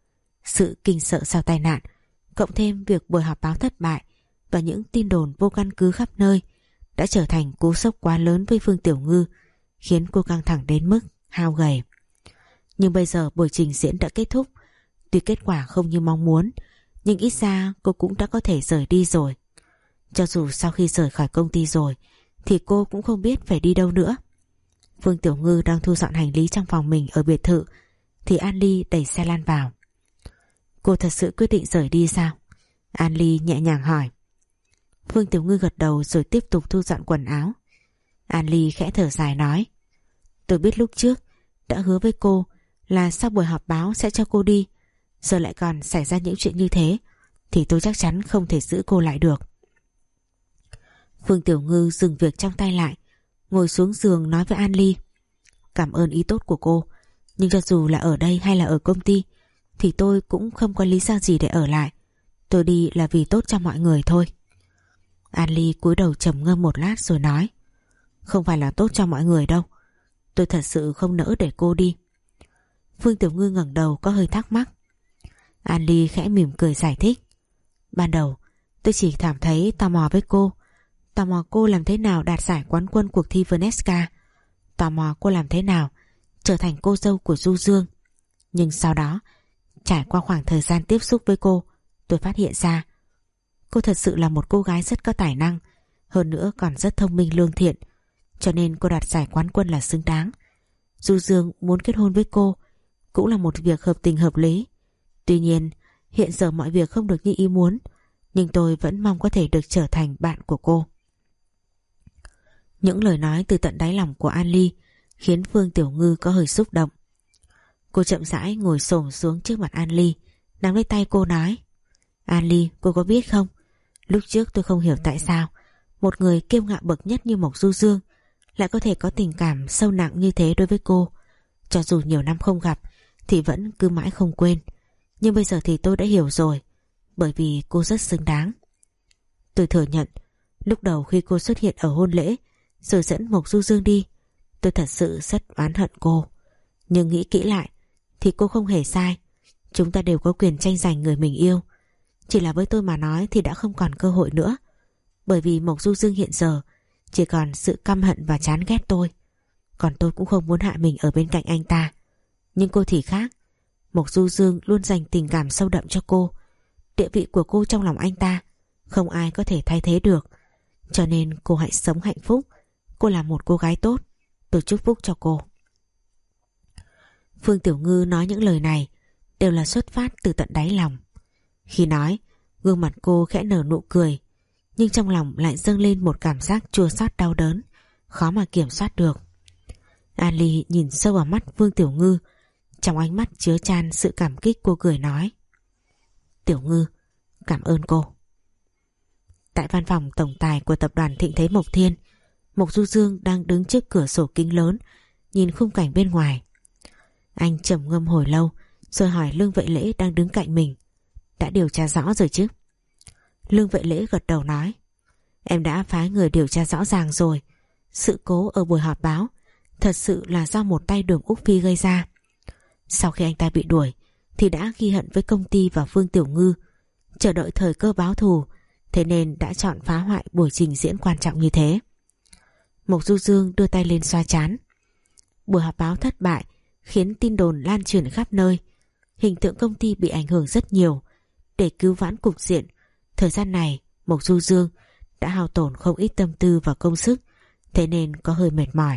Sự kinh sợ sau tai nạn, cộng thêm việc buổi họp báo thất bại và những tin đồn vô căn cứ khắp nơi, đã trở thành cú sốc quá lớn với Phương Tiểu Ngư, khiến cô căng thẳng đến mức hao gầy. Nhưng bây giờ buổi trình diễn đã kết thúc, tuy kết quả không như mong muốn, nhưng ít ra cô cũng đã có thể rời đi rồi. Cho dù sau khi rời khỏi công ty rồi thì cô cũng không biết phải đi đâu nữa. Phương Tiểu Ngư đang thu dọn hành lý trong phòng mình ở biệt thự thì An Ly đẩy xe lan vào. Cô thật sự quyết định rời đi sao? An Ly nhẹ nhàng hỏi. Phương Tiểu Ngư gật đầu rồi tiếp tục thu dọn quần áo. An Ly khẽ thở dài nói: Tôi biết lúc trước đã hứa với cô là sau buổi họp báo sẽ cho cô đi, giờ lại còn xảy ra những chuyện như thế thì tôi chắc chắn không thể giữ cô lại được. Phương Tiểu Ngư dừng việc trong tay lại, ngồi xuống giường nói với An Ly: Cảm ơn ý tốt của cô, nhưng cho dù là ở đây hay là ở công ty thì tôi cũng không có lý do gì để ở lại. Tôi đi là vì tốt cho mọi người thôi. An Ly cúi đầu trầm ngâm một lát rồi nói: Không phải là tốt cho mọi người đâu, tôi thật sự không nỡ để cô đi. Phương Tiểu Ngư ngẩng đầu có hơi thắc mắc. An Ly khẽ mỉm cười giải thích: Ban đầu tôi chỉ cảm thấy tò mò với cô, tò mò cô làm thế nào đạt giải quán quân cuộc thi Vnesca, tò mò cô làm thế nào trở thành cô dâu của Du Dương. Nhưng sau đó, trải qua khoảng thời gian tiếp xúc với cô, tôi phát hiện ra cô thật sự là một cô gái rất có tài năng, hơn nữa còn rất thông minh lương thiện, cho nên cô đạt giải quán quân là xứng đáng. Du Dương muốn kết hôn với cô cũng là một việc hợp tình hợp lý. Tuy nhiên hiện giờ mọi việc không được như ý muốn, nhưng tôi vẫn mong có thể được trở thành bạn của cô. Những lời nói từ tận đáy lòng của An Ly khiến Phương Tiểu Ngư có hơi xúc động. Cô chậm rãi ngồi xổm xuống trước mặt An Ly, nắm lấy tay cô nói: An Ly, cô có biết không, lúc trước tôi không hiểu tại sao một người kiêu ngạo bậc nhất như Mộc Du Dương lại có thể có tình cảm sâu nặng như thế đối với cô. Cho dù nhiều năm không gặp thì vẫn cứ mãi không quên. Nhưng bây giờ thì tôi đã hiểu rồi, bởi vì cô rất xứng đáng. Tôi thừa nhận, lúc đầu khi cô xuất hiện ở hôn lễ rồi dẫn Mộc Du Dương đi, tôi thật sự rất oán hận cô. Nhưng nghĩ kỹ lại thì cô không hề sai. Chúng ta đều có quyền tranh giành người mình yêu. Chỉ là với tôi mà nói thì đã không còn cơ hội nữa, bởi vì Mộc Du Dương hiện giờ chỉ còn sự căm hận và chán ghét tôi. Còn tôi cũng không muốn hạ mình ở bên cạnh anh ta. Nhưng cô thì khác. Mộc Du Dương luôn dành tình cảm sâu đậm cho cô. Địa vị của cô trong lòng anh ta không ai có thể thay thế được. Cho nên cô hãy sống hạnh phúc. Cô là một cô gái tốt, tôi chúc phúc cho cô. Phương Tiểu Ngư nói những lời này đều là xuất phát từ tận đáy lòng. Khi nói, gương mặt cô khẽ nở nụ cười, nhưng trong lòng lại dâng lên một cảm giác chua xót đau đớn, khó mà kiểm soát được. An Ly nhìn sâu vào mắt Phương Tiểu Ngư, trong ánh mắt chứa chan sự cảm kích. Cô cười nói: Tiểu Ngư, cảm ơn cô. Tại văn phòng tổng tài của tập đoàn Thịnh Thế Mộc Thiên, Mộc Du Dương đang đứng trước cửa sổ kính lớn nhìn khung cảnh bên ngoài. Anh trầm ngâm hồi lâu rồi hỏi Lương Vệ Lễ đang đứng cạnh mình: Đã điều tra rõ rồi chứ? Lương Vệ Lễ gật đầu nói: Em đã phái người điều tra rõ ràng rồi. Sự cố ở buổi họp báo thật sự là do một tay Đường Úc Phi gây ra. Sau khi anh ta bị đuổi thì đã ghi hận với công ty và Phương Tiểu Ngư, chờ đợi thời cơ báo thù, thế nên đã chọn phá hoại buổi trình diễn quan trọng như thế. Mộc Du Dương đưa tay lên xoa trán. Buổi họp báo thất bại khiến tin đồn lan truyền khắp nơi, hình tượng công ty bị ảnh hưởng rất nhiều. Để cứu vãn cục diện, thời gian này Mộc Du Dương đã hao tổn không ít tâm tư và công sức, thế nên có hơi mệt mỏi.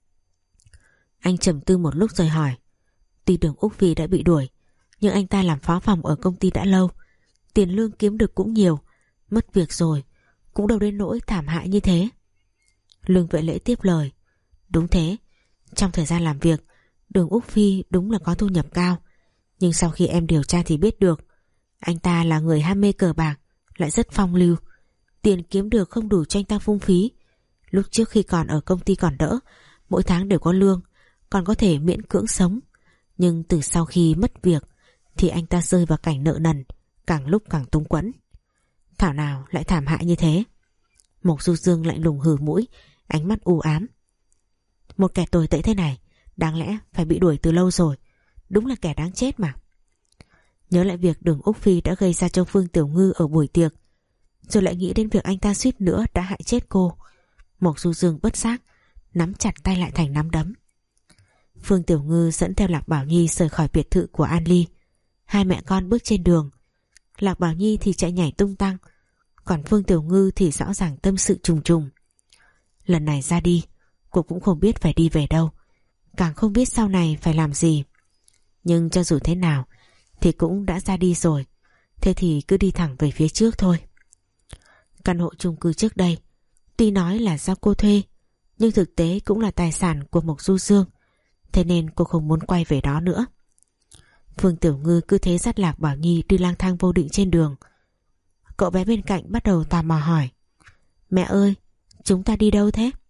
Anh trầm tư một lúc rồi hỏi: Tuy Đường Úc Phi đã bị đuổi, nhưng anh ta làm phó phòng ở công ty đã lâu, tiền lương kiếm được cũng nhiều, mất việc rồi cũng đâu đến nỗi thảm hại như thế. Lương Vệ Lễ tiếp lời: Đúng thế, trong thời gian làm việc Đường Úc Phi đúng là có thu nhập cao, nhưng sau khi em điều tra thì biết được anh ta là người ham mê cờ bạc, lại rất phong lưu. Tiền kiếm được không đủ cho anh ta phung phí. Lúc trước khi còn ở công ty còn đỡ, mỗi tháng đều có lương, còn có thể miễn cưỡng sống. Nhưng từ sau khi mất việc thì anh ta rơi vào cảnh nợ nần, càng lúc càng túng quẫn. Thảo nào lại thảm hại như thế. Mộc Du Dương lạnh lùng hừ mũi, ánh mắt u ám. Một kẻ tồi tệ thế này đáng lẽ phải bị đuổi từ lâu rồi, đúng là kẻ đáng chết mà. Nhớ lại việc Đường Úc Phi đã gây ra cho Phương Tiểu Ngư ở buổi tiệc, rồi lại nghĩ đến việc anh ta suýt nữa đã hại chết cô, Mộc Du Dương bất giác nắm chặt tay lại thành nắm đấm. Phương Tiểu Ngư dẫn theo Lạc Bảo Nhi rời khỏi biệt thự của An Ly. Hai mẹ con bước trên đường, Lạc Bảo Nhi thì chạy nhảy tung tăng, còn Phương Tiểu Ngư thì rõ ràng tâm sự trùng trùng. Lần này ra đi, cô cũng không biết phải đi về đâu, càng không biết sau này phải làm gì. Nhưng cho dù thế nào thì cũng đã ra đi rồi, thế thì cứ đi thẳng về phía trước thôi. Căn hộ chung cư trước đây tuy nói là do cô thuê, nhưng thực tế cũng là tài sản của Mộc Du Dương, thế nên cô không muốn quay về đó nữa. Phương Tiểu Ngư cứ thế dắt Lạc Bảo Nhi đi lang thang vô định trên đường. Cậu bé bên cạnh bắt đầu tò mò hỏi: Mẹ ơi, chúng ta đi đâu thế?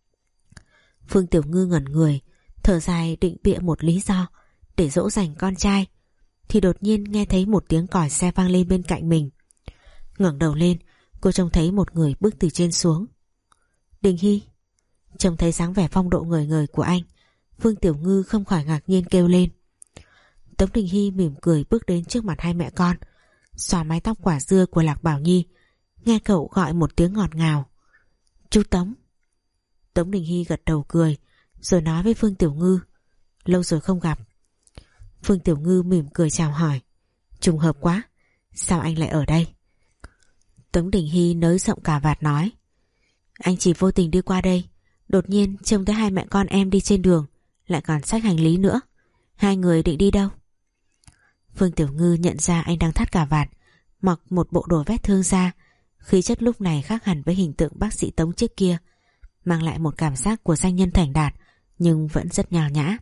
Phương Tiểu Ngư ngẩn người, thở dài định bịa một lý do để dỗ dành con trai, thì đột nhiên nghe thấy một tiếng còi xe vang lên bên cạnh mình. Ngẩng đầu lên, cô trông thấy một người bước từ trên xuống. Đình Hy. Trông thấy dáng vẻ phong độ ngời ngời của anh, Phương Tiểu Ngư không khỏi ngạc nhiên kêu lên. Tống Đình Hy mỉm cười bước đến trước mặt hai mẹ con, xòa mái tóc quả dưa của Lạc Bảo Nhi, nghe cậu gọi một tiếng ngọt ngào: Chú Tống. Tống Đình Hy gật đầu cười, rồi nói với Phương Tiểu Ngư: Lâu rồi không gặp. Phương Tiểu Ngư mỉm cười chào hỏi: Trùng hợp quá, sao anh lại ở đây? Tống Đình Hy nới rộng cà vạt nói: Anh chỉ vô tình đi qua đây, đột nhiên trông thấy hai mẹ con em đi trên đường, lại còn xách hành lý nữa. Hai người định đi đâu? Phương Tiểu Ngư nhận ra anh đang thắt cà vạt, mặc một bộ đồ vét thương da, khí chất lúc này khác hẳn với hình tượng bác sĩ Tống trước kia, mang lại một cảm giác của doanh nhân thành đạt nhưng vẫn rất nhào nhã.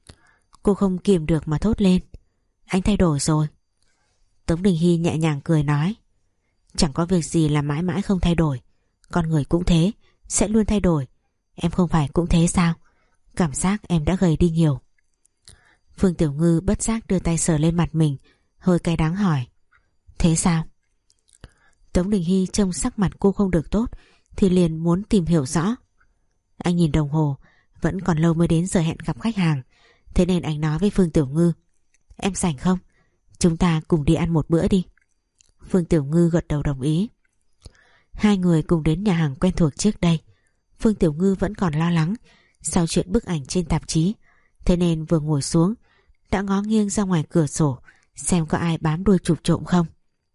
Cô không kìm được mà thốt lên: Anh thay đổi rồi. Tống Đình Hy nhẹ nhàng cười nói: Chẳng có việc gì là mãi mãi không thay đổi, con người cũng thế, sẽ luôn thay đổi. Em không phải cũng thế sao? Cảm giác em đã gầy đi nhiều. Phương Tiểu Ngư bất giác đưa tay sờ lên mặt mình, hơi cay đắng hỏi: Thế sao? Tống Đình Hy trông sắc mặt cô không được tốt thì liền muốn tìm hiểu rõ. Anh nhìn đồng hồ, vẫn còn lâu mới đến giờ hẹn gặp khách hàng, thế nên anh nói với Phương Tiểu Ngư: Em rảnh không? Chúng ta cùng đi ăn một bữa đi. Phương Tiểu Ngư gật đầu đồng ý. Hai người cùng đến nhà hàng quen thuộc trước đây. Phương Tiểu Ngư vẫn còn lo lắng sau chuyện bức ảnh trên tạp chí, thế nên vừa ngồi xuống đã ngó nghiêng ra ngoài cửa sổ xem có ai bám đuôi chụp trộm không.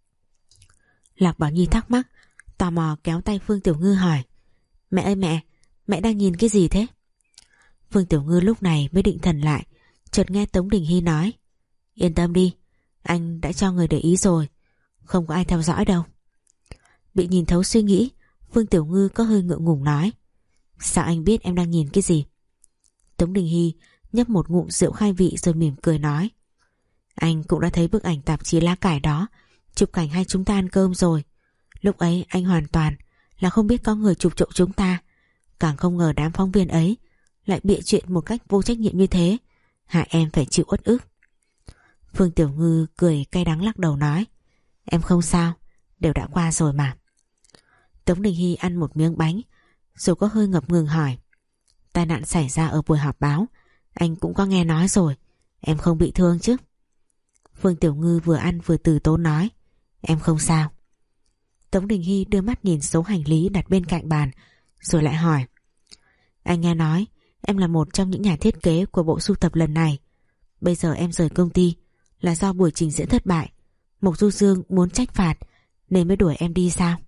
Lạc Bảo Nhi thắc mắc, tò mò kéo tay Phương Tiểu Ngư hỏi: Mẹ ơi mẹ, mẹ đang nhìn cái gì thế? Phương Tiểu Ngư lúc này mới định thần lại, chợt nghe Tống Đình Hy nói: Yên tâm đi, anh đã cho người để ý rồi, không có ai theo dõi đâu. Bị nhìn thấu suy nghĩ, Phương Tiểu Ngư có hơi ngượng ngùng nói: Sao anh biết em đang nhìn cái gì? Tống Đình Hy nhấp một ngụm rượu khai vị rồi mỉm cười nói: Anh cũng đã thấy bức ảnh tạp chí lá cải đó chụp cảnh hai chúng ta ăn cơm rồi. Lúc ấy anh hoàn toàn là không biết có người chụp trộm chúng ta, càng không ngờ đám phóng viên ấy lại bịa chuyện một cách vô trách nhiệm như thế, hại em phải chịu uất ức. Phương Tiểu Ngư cười cay đắng lắc đầu nói: Em không sao, đều đã qua rồi mà. Tống Đình Hy ăn một miếng bánh rồi có hơi ngập ngừng hỏi: Tai nạn xảy ra ở buổi họp báo, anh cũng có nghe nói rồi, em không bị thương chứ? Phương Tiểu Ngư vừa ăn vừa từ tốn nói: Em không sao. Tống Đình Hy đưa mắt nhìn số hành lý đặt bên cạnh bàn rồi lại hỏi: Anh nghe nói em là một trong những nhà thiết kế của bộ sưu tập lần này. Bây giờ em rời công ty là do buổi trình diễn thất bại, Mộc Du Dương muốn trách phạt nên mới đuổi em đi sao?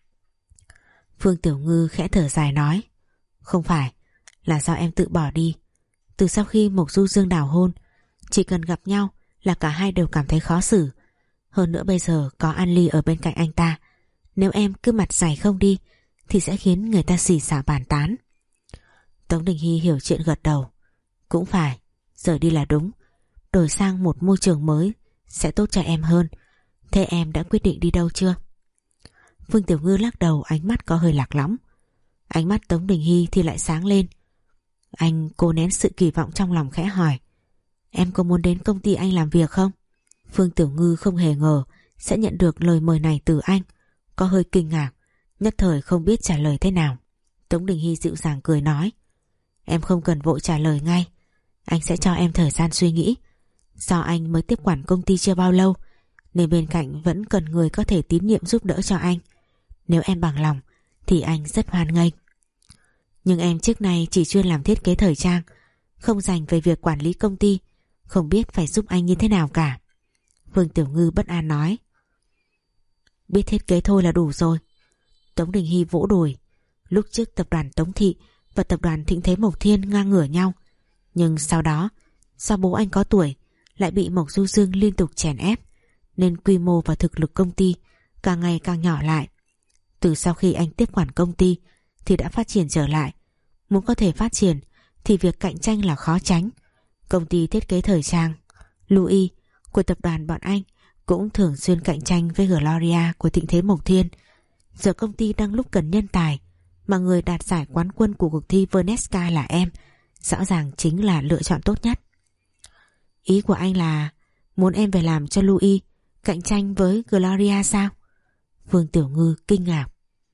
Phương Tiểu Ngư khẽ thở dài nói: Không phải, là do em tự bỏ đi. Từ sau khi Mộc Du Dương đào hôn, chỉ cần gặp nhau là cả hai đều cảm thấy khó xử. Hơn nữa bây giờ có An Ly ở bên cạnh anh ta, nếu em cứ mặt dày không đi thì sẽ khiến người ta xì xào bàn tán. Tống Đình Hy hiểu chuyện gật đầu: Cũng phải, giờ đi là đúng, đổi sang một môi trường mới sẽ tốt cho em hơn. Thế em đã quyết định đi đâu chưa? Phương Tiểu Ngư lắc đầu, ánh mắt có hơi lạc lõng. Ánh mắt Tống Đình Hy thì lại sáng lên. Anh cố nén sự kỳ vọng trong lòng khẽ hỏi: Em có muốn đến công ty anh làm việc không? Phương Tiểu Ngư không hề ngờ sẽ nhận được lời mời này từ anh, có hơi kinh ngạc, nhất thời không biết trả lời thế nào. Tống Đình Hy dịu dàng cười nói: Em không cần vội trả lời ngay, anh sẽ cho em thời gian suy nghĩ. Do anh mới tiếp quản công ty chưa bao lâu nên bên cạnh vẫn cần người có thể tín nhiệm giúp đỡ cho anh. Nếu em bằng lòng thì anh rất hoan nghênh. Nhưng em trước nay chỉ chuyên làm thiết kế thời trang, không dành về việc quản lý công ty, không biết phải giúp anh như thế nào cả. Phương Tiểu Ngư bất an nói: Biết thiết kế thôi là đủ rồi. Tống Đình Hy vỗ đùi. Lúc trước tập đoàn Tống Thị và tập đoàn Thịnh Thế Mộc Thiên ngang ngửa nhau, nhưng sau đó do bố anh có tuổi lại bị Mộc Du Dương liên tục chèn ép, nên quy mô và thực lực công ty càng ngày càng nhỏ lại. Từ sau khi anh tiếp quản công ty thì đã phát triển trở lại, Muốn có thể phát triển thì việc cạnh tranh là khó tránh. Công ty thiết kế thời trang Louis của tập đoàn bọn anh cũng thường xuyên cạnh tranh với Gloria của Thịnh Thế Mộc Thiên. Giờ công ty đang lúc cần nhân tài, mà người đạt giải quán quân của cuộc thi Vernesca là em, rõ ràng chính là lựa chọn tốt nhất. Ý của anh là muốn em về làm cho Louis cạnh tranh với Gloria sao? Vương Tiểu Ngư kinh ngạc.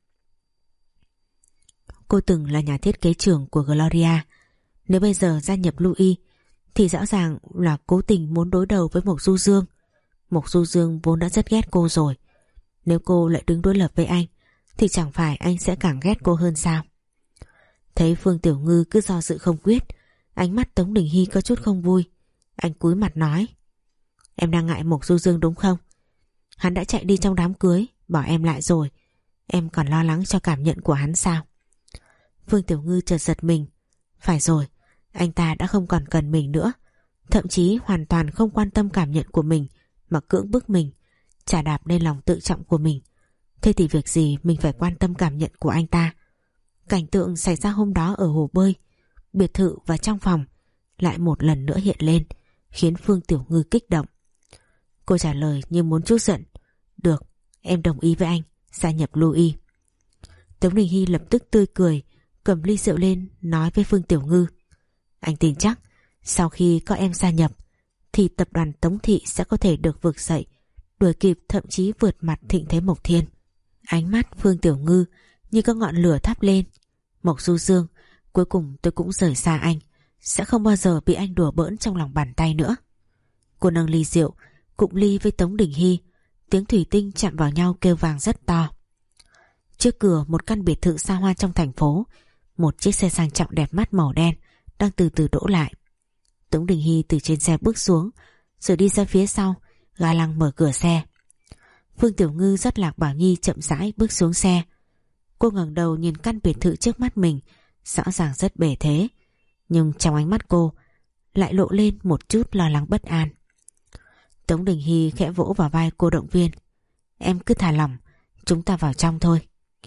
Cô từng là nhà thiết kế trưởng của Gloria. Nếu bây giờ gia nhập Louis thì rõ ràng là cố tình muốn đối đầu với Mộc Du Dương. Mộc Du Dương vốn đã rất ghét cô rồi. Nếu cô lại đứng đối lập với anh thì chẳng phải anh sẽ càng ghét cô hơn sao? Thấy Phương Tiểu Ngư cứ do dự không quyết, ánh mắt Tống Đình Hy có chút không vui. Anh cúi mặt nói: Em đang ngại Mộc Du Dương đúng không? Hắn đã chạy đi trong đám cưới, bỏ em lại rồi. Em còn lo lắng cho cảm nhận của hắn sao? Phương Tiểu Ngư chợt giật mình. Phải rồi, anh ta đã không còn cần mình nữa, thậm chí hoàn toàn không quan tâm cảm nhận của mình mà cưỡng bức mình, chà đạp lên lòng tự trọng của mình. Thế thì việc gì mình phải quan tâm cảm nhận của anh ta? Cảnh tượng xảy ra hôm đó ở hồ bơi, biệt thự và trong phòng lại một lần nữa hiện lên, khiến Phương Tiểu Ngư kích động. Cô trả lời như muốn trút giận: Được, em đồng ý với anh, gia nhập Louis. Tống Đình Hy lập tức tươi cười, cầm ly rượu lên nói với Phương Tiểu Ngư: Anh tin chắc sau khi có em gia nhập thì tập đoàn Tống Thị sẽ có thể được vực dậy, đuổi kịp thậm chí vượt mặt Thịnh Thế Mộc Thiên. Ánh mắt Phương Tiểu Ngư như có ngọn lửa thắp lên. Mộc Du Dương, cuối cùng tôi cũng rời xa anh, sẽ không bao giờ bị anh đùa bỡn trong lòng bàn tay nữa. Cô nâng ly rượu, cụng ly với Tống Đình Hy, tiếng thủy tinh chạm vào nhau kêu vang rất to. Trước cửa một căn biệt thự xa hoa trong thành phố, một chiếc xe sang trọng đẹp mắt màu đen đang từ từ đỗ lại. Tống Đình Hy từ trên xe bước xuống, rồi đi ra phía sau, ga lăng mở cửa xe. Phương Tiểu Ngư dắt Lạc Bảo Nhi chậm rãi bước xuống xe. Cô ngẩng đầu nhìn căn biệt thự trước mắt mình, rõ ràng rất bề thế, nhưng trong ánh mắt cô lại lộ lên một chút lo lắng bất an. Tống Đình Hy khẽ vỗ vào vai cô động viên: Em cứ thả lỏng, chúng ta vào trong thôi.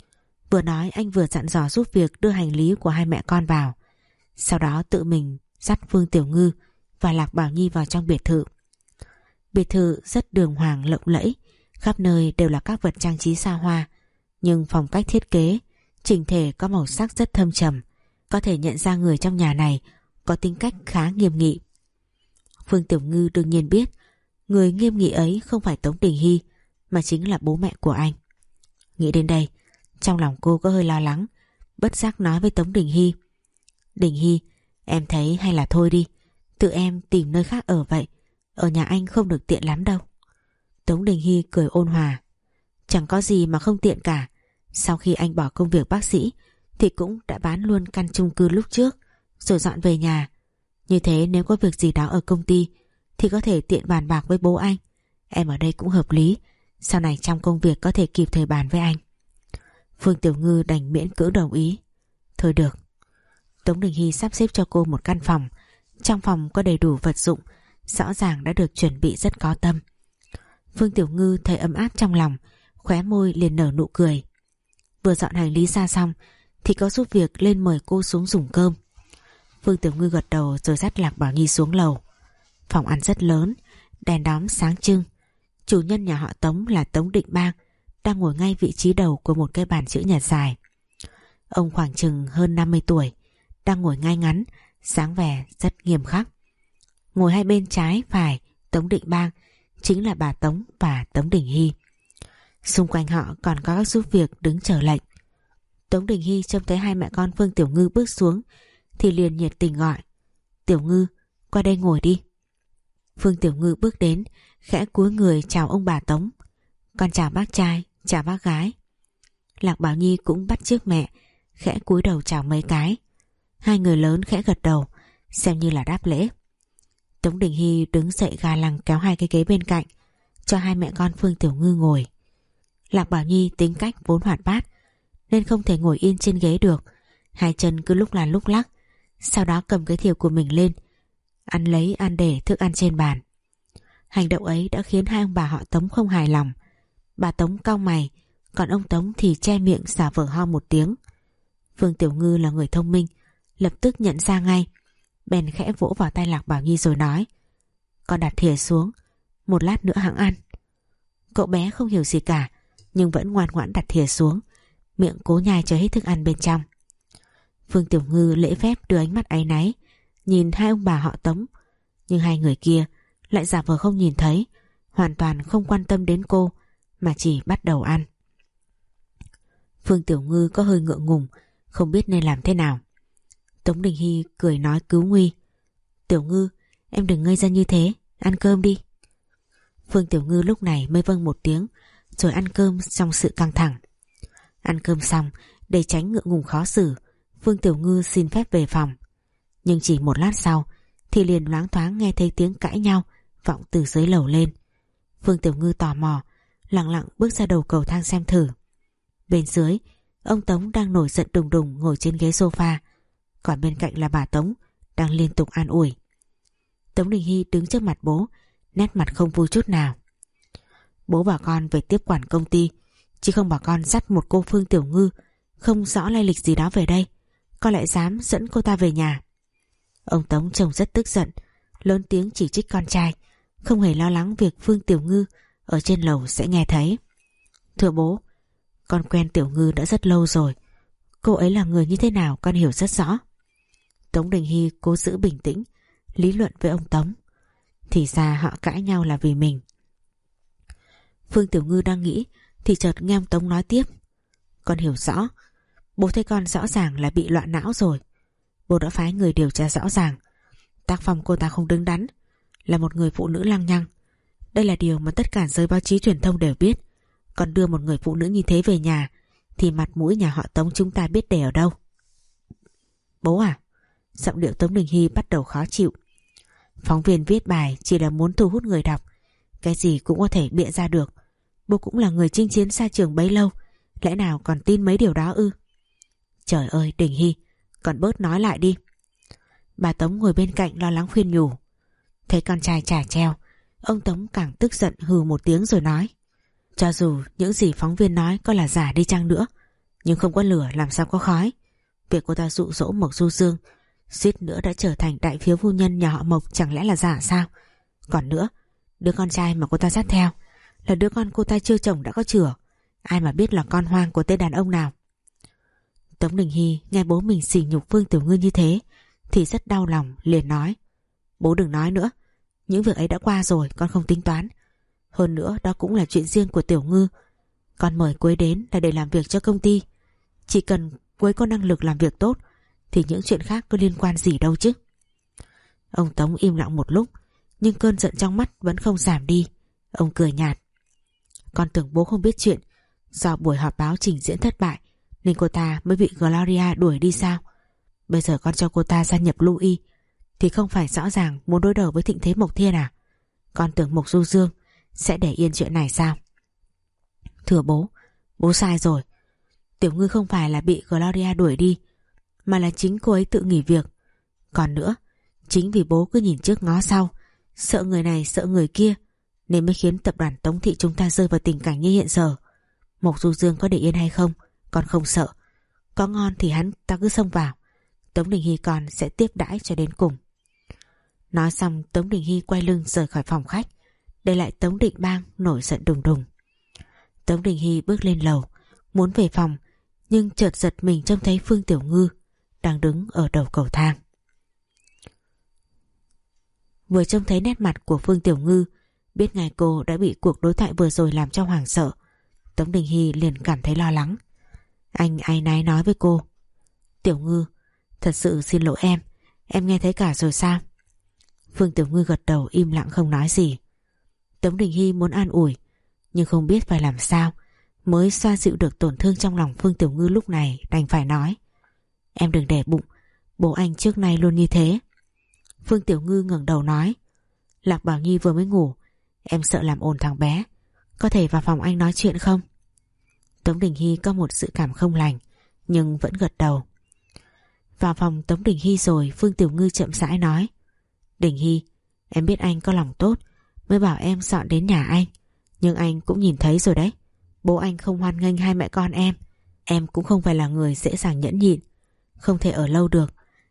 Vừa nói anh vừa dặn dò giúp việc đưa hành lý của hai mẹ con vào, sau đó tự mình dắt Phương Tiểu Ngư và Lạc Bảo Nhi vào trong biệt thự. Biệt thự rất đường hoàng lộng lẫy, khắp nơi đều là các vật trang trí xa hoa, nhưng phong cách thiết kế chỉnh thể có màu sắc rất thâm trầm, có thể nhận ra người trong nhà này có tính cách khá nghiêm nghị. Phương Tiểu Ngư đương nhiên biết người nghiêm nghị ấy không phải Tống Đình Hy, mà chính là bố mẹ của anh. Nghĩ đến đây, trong lòng cô có hơi lo lắng, bất giác nói với Tống Đình Hy: Đình Hy, em thấy hay là thôi đi, tự em tìm nơi khác ở vậy, ở nhà anh không được tiện lắm đâu. Tống Đình Hy cười ôn hòa: Chẳng có gì mà không tiện cả. Sau khi anh bỏ công việc bác sĩ thì cũng đã bán luôn căn chung cư lúc trước rồi dọn về nhà. Như thế nếu có việc gì đó ở công ty thì có thể tiện bàn bạc với bố anh. Em ở đây cũng hợp lý, sau này trong công việc có thể kịp thời bàn với anh. Phương Tiểu Ngư đành miễn cưỡng đồng ý. Thôi được. Tống Đình Hy sắp xếp cho cô một căn phòng. Trong phòng có đầy đủ vật dụng, rõ ràng đã được chuẩn bị rất có tâm. Phương Tiểu Ngư thấy ấm áp trong lòng, khóe môi liền nở nụ cười. Vừa dọn hành lý ra xong thì có giúp việc lên mời cô xuống dùng cơm. Phương Tiểu Ngư gật đầu rồi dắt Lạc Bảo Nhi xuống lầu. Phòng ăn rất lớn, đèn đóm sáng trưng. Chủ nhân nhà họ Tống là Tống Định Bang đang ngồi ngay vị trí đầu của một cái bàn chữ nhật dài. Ông khoảng chừng hơn năm mươi tuổi, đang ngồi ngay ngắn, dáng vẻ rất nghiêm khắc. Ngồi hai bên trái phải Tống Định Bang chính là bà Tống và Tống Đình Hy. Xung quanh họ còn có các giúp việc đứng chờ lệnh. Tống Đình Hy trông thấy hai mẹ con Phương Tiểu Ngư bước xuống thì liền nhiệt tình gọi: Tiểu Ngư, qua đây ngồi đi. Phương Tiểu Ngư bước đến, khẽ cúi người chào ông bà Tống: Con chào bác trai, chào bác gái. Lạc Bảo Nhi cũng bắt chước mẹ, khẽ cúi đầu chào mấy cái. Hai người lớn khẽ gật đầu, xem như là đáp lễ. Tống Đình Hy đứng dậy ga lăng kéo hai cái ghế bên cạnh, cho hai mẹ con Phương Tiểu Ngư ngồi. Lạc Bảo Nhi tính cách vốn hoạt bát nên không thể ngồi yên trên ghế được, hai chân cứ lúc là lúc lắc, sau đó cầm cái thìa của mình lên, ăn lấy ăn để thức ăn trên bàn. Hành động ấy đã khiến hai ông bà họ Tống không hài lòng. Bà Tống cau mày, còn ông Tống thì che miệng xả vờ ho một tiếng. Phương Tiểu Ngư là người thông minh, lập tức nhận ra ngay, bèn khẽ vỗ vào tay Lạc Bảo Nhi rồi nói: con đặt thìa xuống, một lát nữa hẵng ăn. Cậu bé không hiểu gì cả, nhưng vẫn ngoan ngoãn đặt thìa xuống, miệng cố nhai cho hết thức ăn bên trong. Phương Tiểu Ngư lễ phép đưa ánh mắt áy náy nhìn hai ông bà họ Tống, nhưng hai người kia lại giả vờ không nhìn thấy, hoàn toàn không quan tâm đến cô, mà chỉ bắt đầu ăn. Phương Tiểu Ngư có hơi ngượng ngùng, không biết nên làm thế nào. Tống Đình Hy cười nói cứu nguy: Tiểu Ngư, em đừng ngây ra như thế, ăn cơm đi. Phương Tiểu Ngư lúc này mới vâng một tiếng, rồi ăn cơm trong sự căng thẳng. Ăn cơm xong, để tránh ngượng ngùng khó xử, Phương Tiểu Ngư xin phép về phòng. Nhưng chỉ một lát sau thì liền loáng thoáng nghe thấy tiếng cãi nhau vọng từ dưới lầu lên. Phương Tiểu Ngư tò mò, lặng lặng bước ra đầu cầu thang xem thử. Bên dưới, ông Tống đang nổi giận đùng đùng ngồi trên ghế sofa, còn bên cạnh là bà Tống đang liên tục an ủi. Tống Đình Hy đứng trước mặt bố, nét mặt không vui chút nào. Bố bảo con về tiếp quản công ty, chứ không bảo con dắt một cô Phương Tiểu Ngư không rõ lai lịch gì đó về đây. Con lại dám dẫn cô ta về nhà. Ông Tống trông rất tức giận, lớn tiếng chỉ trích con trai, không hề lo lắng việc Phương Tiểu Ngư ở trên lầu sẽ nghe thấy. Thưa bố, con quen Tiểu Ngư đã rất lâu rồi, cô ấy là người như thế nào con hiểu rất rõ. Tống Đình Hy cố giữ bình tĩnh, lý luận với ông Tống. Thì ra họ cãi nhau là vì mình. Phương Tiểu Ngư đang nghĩ thì chợt nghe ông Tống nói tiếp: con hiểu rõ, bố thấy con rõ ràng là bị loạn não rồi. Bố đã phái người điều tra rõ ràng, tác phong cô ta không đứng đắn, là một người phụ nữ lăng nhăng. Đây là điều mà tất cả giới báo chí truyền thông đều biết. Còn đưa một người phụ nữ như thế về nhà thì mặt mũi nhà họ Tống chúng ta biết để ở đâu. Bố à? Giọng điệu Tống Đình Hy bắt đầu khó chịu. Phóng viên viết bài chỉ là muốn thu hút người đọc, cái gì cũng có thể bịa ra được. Bố cũng là người chinh chiến xa trường bấy lâu, lẽ nào còn tin mấy điều đó ư? Trời ơi Đình Hy, còn bớt nói lại đi. Bà Tống ngồi bên cạnh lo lắng khuyên nhủ. Thấy con trai chả treo, ông Tống càng tức giận hừ một tiếng rồi nói: cho dù những gì phóng viên nói có là giả đi chăng nữa, nhưng không có lửa làm sao có khói. Việc cô ta dụ dỗ Mộc Du Dương, suýt nữa đã trở thành đại phiếu phu nhân nhà họ Mộc, chẳng lẽ là giả sao? Còn nữa, đứa con trai mà cô ta dắt theo là đứa con cô ta chưa chồng đã có chửa, ai mà biết là con hoang của tên đàn ông nào. Tống Đình Hy nghe bố mình sỉ nhục Phương Tiểu Ngư như thế thì rất đau lòng, liền nói: bố đừng nói nữa, những việc ấy đã qua rồi, con không tính toán. Hơn nữa đó cũng là chuyện riêng của Tiểu Ngư. Con mời cô ấy đến là để làm việc cho công ty. Chỉ cần cô ấy có năng lực làm việc tốt thì những chuyện khác có liên quan gì đâu chứ. Ông Tống im lặng một lúc, nhưng cơn giận trong mắt vẫn không giảm đi. Ông cười nhạt: con tưởng bố không biết chuyện, do buổi họp báo trình diễn thất bại nên cô ta mới bị Gloria đuổi đi sao? Bây giờ con cho cô ta gia nhập Louis thì không phải rõ ràng muốn đối đầu với Thịnh Thế Mộc Thiên à? Con tưởng Mộc Du Dương sẽ để yên chuyện này sao? Thưa bố, bố sai rồi. Tiểu Ngư không phải là bị Gloria đuổi đi, mà là chính cô ấy tự nghỉ việc. Còn nữa, chính vì bố cứ nhìn trước ngó sau, sợ người này sợ người kia, nên mới khiến tập đoàn Tống Thị chúng ta rơi vào tình cảnh như hiện giờ. Mộc Du Dương có để yên hay không, con không sợ. Có ngon thì hắn ta cứ xông vào, Tống Đình Hy con sẽ tiếp đãi cho đến cùng. Nói xong, Tống Đình Hy quay lưng rời khỏi phòng khách, để lại Tống Định Bang nổi giận đùng đùng. Tống Đình Hy bước lên lầu, muốn về phòng, nhưng chợt giật mình trông thấy Phương Tiểu Ngư đang đứng ở đầu cầu thang. Vừa trông thấy nét mặt của Phương Tiểu Ngư, biết ngay cô đã bị cuộc đối thoại vừa rồi làm cho hoảng sợ, Tống Đình Hy liền cảm thấy lo lắng. Anh áy náy nói với cô: Tiểu Ngư, thật sự xin lỗi em, em nghe thấy cả rồi sao? Phương Tiểu Ngư gật đầu im lặng không nói gì. Tống Đình Hy muốn an ủi, nhưng không biết phải làm sao mới xoa dịu được tổn thương trong lòng Phương Tiểu Ngư, lúc này đành phải nói: Em đừng để bụng, bố anh trước nay luôn như thế. Phương Tiểu Ngư ngẩng đầu nói: Lạc Bảo Nhi vừa mới ngủ, em sợ làm ồn thằng bé, có thể vào phòng anh nói chuyện không? Tống Đình Hy có một dự cảm không lành, nhưng vẫn gật đầu. Vào phòng Tống Đình Hy rồi, Phương Tiểu Ngư chậm rãi nói: Đình Hy, em biết anh có lòng tốt mới bảo em dọn đến nhà anh, nhưng anh cũng nhìn thấy rồi đấy, bố anh không hoan nghênh hai mẹ con em. Em cũng không phải là người dễ dàng nhẫn nhịn, không thể ở lâu được.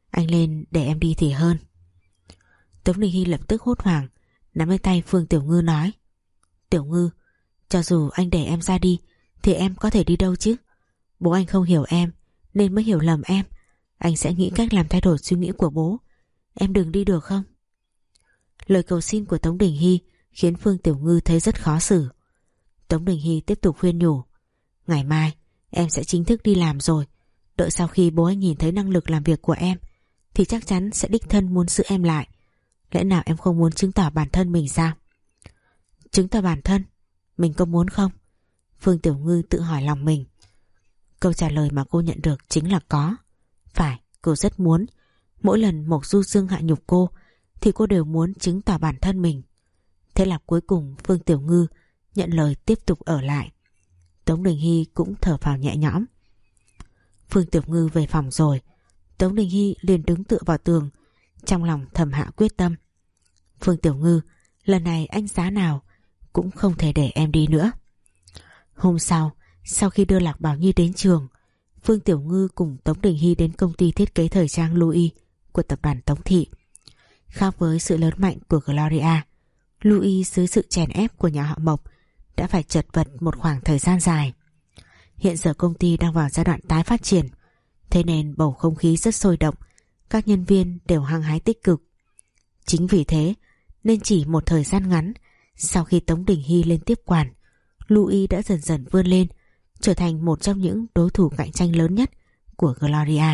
Anh lên để em đi thì hơn. Tống Đình Hy lập tức hốt hoảng nắm lấy tay Phương Tiểu Ngư nói: Tiểu Ngư, cho dù anh để em ra đi thì em có thể đi đâu chứ? Bố anh không hiểu em nên mới hiểu lầm em. Anh sẽ nghĩ cách làm thay đổi suy nghĩ của bố. Em đừng đi được không? Lời cầu xin của Tống Đình Hy khiến Phương Tiểu Ngư thấy rất khó xử. Tống Đình Hy tiếp tục khuyên nhủ: Ngày mai em sẽ chính thức đi làm rồi. Đợi sau khi bố anh nhìn thấy năng lực làm việc của em thì chắc chắn sẽ đích thân muốn giữ em lại. Lẽ nào em không muốn chứng tỏ bản thân mình sao? Chứng tỏ bản thân mình có muốn không? Phương Tiểu Ngư tự hỏi lòng mình. Câu trả lời mà cô nhận được chính là có. Phải, cô rất muốn. Mỗi lần Mộc Du Dương hạ nhục cô thì cô đều muốn chứng tỏ bản thân mình. Thế là cuối cùng Phương Tiểu Ngư nhận lời tiếp tục ở lại. Tống Đình Hy cũng thở phào nhẹ nhõm. Phương Tiểu Ngư về phòng rồi, Tống Đình Hy liền đứng tựa vào tường, trong lòng thầm hạ quyết tâm. Phương Tiểu Ngư, lần này anh giá nào cũng không thể để em đi nữa. Hôm sau, sau khi đưa Lạc Bảo Nhi đến trường, Phương Tiểu Ngư cùng Tống Đình Hy đến công ty thiết kế thời trang Louis của tập đoàn Tống Thị. Khác với sự lớn mạnh của Gloria, Louis dưới sự chèn ép của nhà họ Mộc đã phải chật vật một khoảng thời gian dài. Hiện giờ công ty đang vào giai đoạn tái phát triển, thế nên bầu không khí rất sôi động, các nhân viên đều hăng hái tích cực. Chính vì thế nên chỉ một thời gian ngắn sau khi Tống Đình Hy lên tiếp quản, Louis đã dần dần vươn lên, trở thành một trong những đối thủ cạnh tranh lớn nhất của Gloria.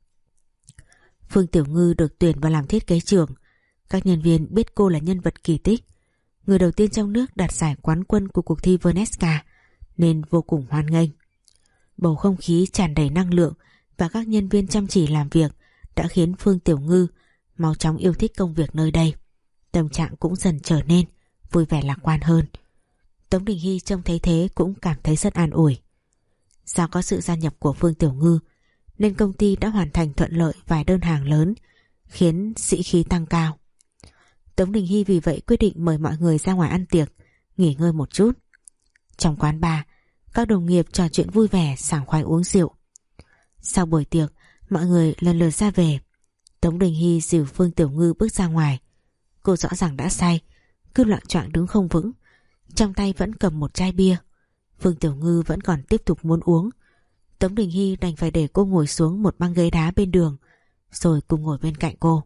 Phương Tiểu Ngư được tuyển vào làm thiết kế trưởng. Các nhân viên biết cô là nhân vật kỳ tích, người đầu tiên trong nước đạt giải quán quân của cuộc thi Venesca, nên vô cùng hoan nghênh. Bầu không khí tràn đầy năng lượng và các nhân viên chăm chỉ làm việc đã khiến Phương Tiểu Ngư mau chóng yêu thích công việc nơi đây. Tâm trạng cũng dần trở nên vui vẻ lạc quan hơn. Tống Đình Hy trông thấy thế cũng cảm thấy rất an ủi. Do có sự gia nhập của Phương Tiểu Ngư nên công ty đã hoàn thành thuận lợi vài đơn hàng lớn, khiến sĩ khí tăng cao. Tống Đình Hy vì vậy quyết định mời mọi người ra ngoài ăn tiệc, nghỉ ngơi một chút. Trong quán bar, các đồng nghiệp trò chuyện vui vẻ, sảng khoái uống rượu. Sau buổi tiệc, mọi người lần lượt ra về. Tống Đình Hy dìu Phương Tiểu Ngư bước ra ngoài. Cô rõ ràng đã say, cứ loạng choạng đứng không vững, trong tay vẫn cầm một chai bia. Phương Tiểu Ngư vẫn còn tiếp tục muốn uống. Tống Đình Hy đành phải để cô ngồi xuống một băng ghế đá bên đường, rồi cùng ngồi bên cạnh cô.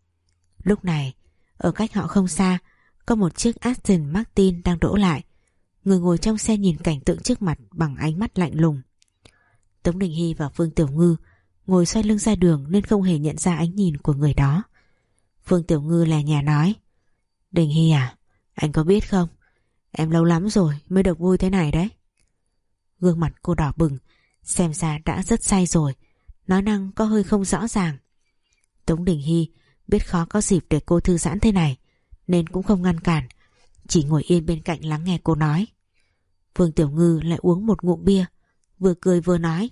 Lúc này, ở cách họ không xa, có một chiếc Aston Martin đang đỗ lại. Người ngồi trong xe nhìn cảnh tượng trước mặt bằng ánh mắt lạnh lùng. Tống Đình Hy và Phương Tiểu Ngư ngồi xoay lưng ra đường nên không hề nhận ra ánh nhìn của người đó. Phương Tiểu Ngư lè nhè nói: Đình Hy à, anh có biết không, em lâu lắm rồi mới được vui thế này đấy. Gương mặt cô đỏ bừng, xem ra đã rất say rồi, nói năng có hơi không rõ ràng. Tống Đình Hy biết khó có dịp để cô thư giãn thế này nên cũng không ngăn cản, chỉ ngồi yên bên cạnh lắng nghe cô nói. Phương Tiểu Ngư lại uống một ngụm bia, vừa cười vừa nói: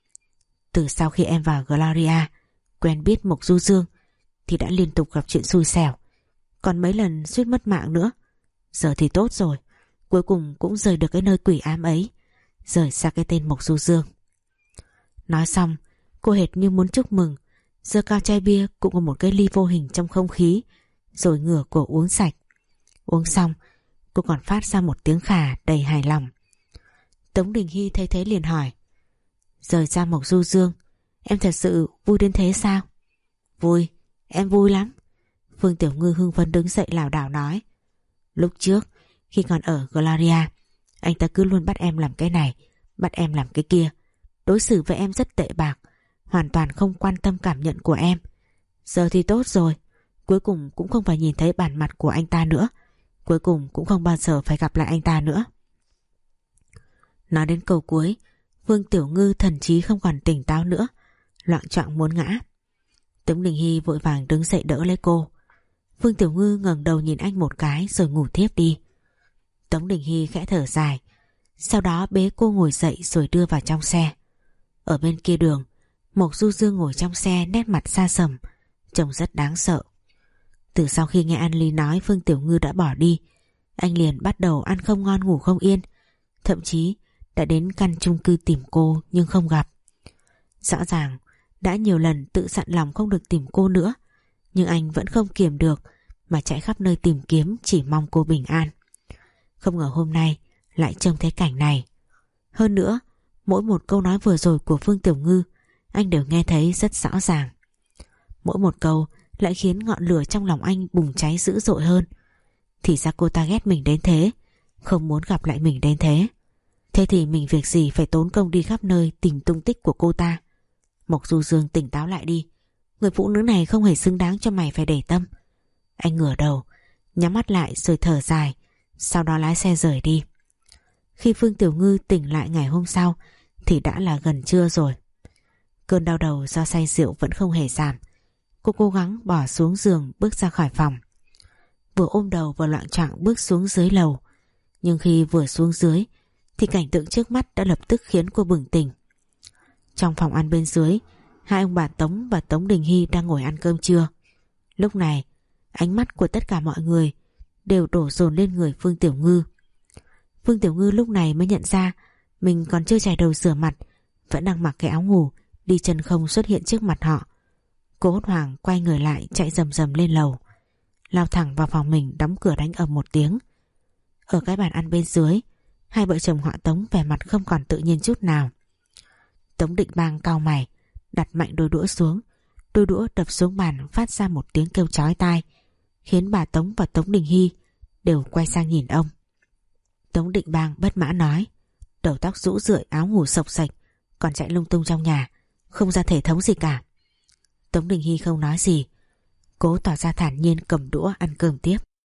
Từ sau khi em vào Gloria quen biết Mộc Du Dương thì đã liên tục gặp chuyện xui xẻo, còn mấy lần suýt mất mạng nữa. Giờ thì tốt rồi, cuối cùng cũng rời được cái nơi quỷ ám ấy, rời xa cái tên Mộc Du Dương. Nói xong, cô hệt như muốn chúc mừng, giơ cao chai bia cũng có một cái ly vô hình trong không khí, rồi ngửa cổ uống sạch. Uống xong, cô còn phát ra một tiếng khà đầy hài lòng. Tống Đình Hy thấy thế liền hỏi: Rời xa Mộc Du Dương, em thật sự vui đến thế sao? Vui, em vui lắm. Phương Tiểu Ngư hưng phấn đứng dậy lảo đảo nói: Lúc trước, khi còn ở Gloria, anh ta cứ luôn bắt em làm cái này, bắt em làm cái kia, đối xử với em rất tệ bạc, hoàn toàn không quan tâm cảm nhận của em. Giờ thì tốt rồi, cuối cùng cũng không phải nhìn thấy bản mặt của anh ta nữa, cuối cùng cũng không bao giờ phải gặp lại anh ta nữa. Nói đến câu cuối, Phương Tiểu Ngư thần trí không còn tỉnh táo nữa, loạng choạng muốn ngã. Tống Đình Hy vội vàng đứng dậy đỡ lấy cô. Phương Tiểu Ngư ngẩng đầu nhìn anh một cái rồi ngủ thiếp đi. Tống Đình Hy khẽ thở dài, sau đó bế cô ngồi dậy rồi đưa vào trong xe. Ở bên kia đường, Mộc Du Dương ngồi trong xe, nét mặt xa sầm, trông rất đáng sợ. Từ sau khi nghe An Ly nói Phương Tiểu Ngư đã bỏ đi, anh liền bắt đầu ăn không ngon ngủ không yên, thậm chí đã đến căn chung cư tìm cô nhưng không gặp. Rõ ràng Đã nhiều lần tự dặn lòng không được tìm cô nữa, nhưng anh vẫn không kiềm được mà chạy khắp nơi tìm kiếm, chỉ mong cô bình an. Không ngờ hôm nay lại trông thấy cảnh này. Hơn nữa, mỗi một câu nói vừa rồi của Phương Tiểu Ngư anh đều nghe thấy rất rõ ràng. Mỗi một câu lại khiến ngọn lửa trong lòng anh bùng cháy dữ dội hơn. Thì ra cô ta ghét mình đến thế, không muốn gặp lại mình đến thế. Thế thì mình việc gì phải tốn công đi khắp nơi tìm tung tích của cô ta. Mộc Du Dương, tỉnh táo lại đi. Người phụ nữ này không hề xứng đáng cho mày phải để tâm. Anh ngửa đầu, nhắm mắt lại rồi thở dài, sau đó lái xe rời đi. Khi Phương Tiểu Ngư tỉnh lại ngày hôm sau thì đã là gần trưa rồi. Cơn đau đầu do say rượu vẫn không hề giảm. Cô cố gắng bỏ xuống giường, bước ra khỏi phòng. Vừa ôm đầu vừa loạng choạng bước xuống dưới lầu. Nhưng khi vừa xuống dưới thì cảnh tượng trước mắt đã lập tức khiến cô bừng tỉnh. Trong phòng ăn bên dưới, hai ông bà Tống và Tống Đình Hy đang ngồi ăn cơm trưa. Lúc này, ánh mắt của tất cả mọi người đều đổ dồn lên người Phương Tiểu Ngư. Phương Tiểu Ngư lúc này mới nhận ra mình còn chưa chải đầu rửa mặt, vẫn đang mặc cái áo ngủ, đi chân không xuất hiện trước mặt họ. Cô hốt hoảng quay người lại, chạy rầm rầm lên lầu, lao thẳng vào phòng mình, đóng cửa đánh ầm một tiếng. Ở cái bàn ăn bên dưới, hai vợ chồng họ Tống vẻ mặt không còn tự nhiên chút nào. Tống Định Bang cau mày, đặt mạnh đôi đũa xuống. Đôi đũa đập xuống bàn phát ra một tiếng kêu chói tai, khiến bà Tống và Tống Đình Hy đều quay sang nhìn ông. Tống Định Bang bất mãn nói: đầu tóc rũ rượi, áo ngủ xộc xệch, còn chạy lung tung trong nhà, không ra thể thống gì cả. Tống Đình Hy không nói gì, cố tỏ ra thản nhiên cầm đũa ăn cơm tiếp.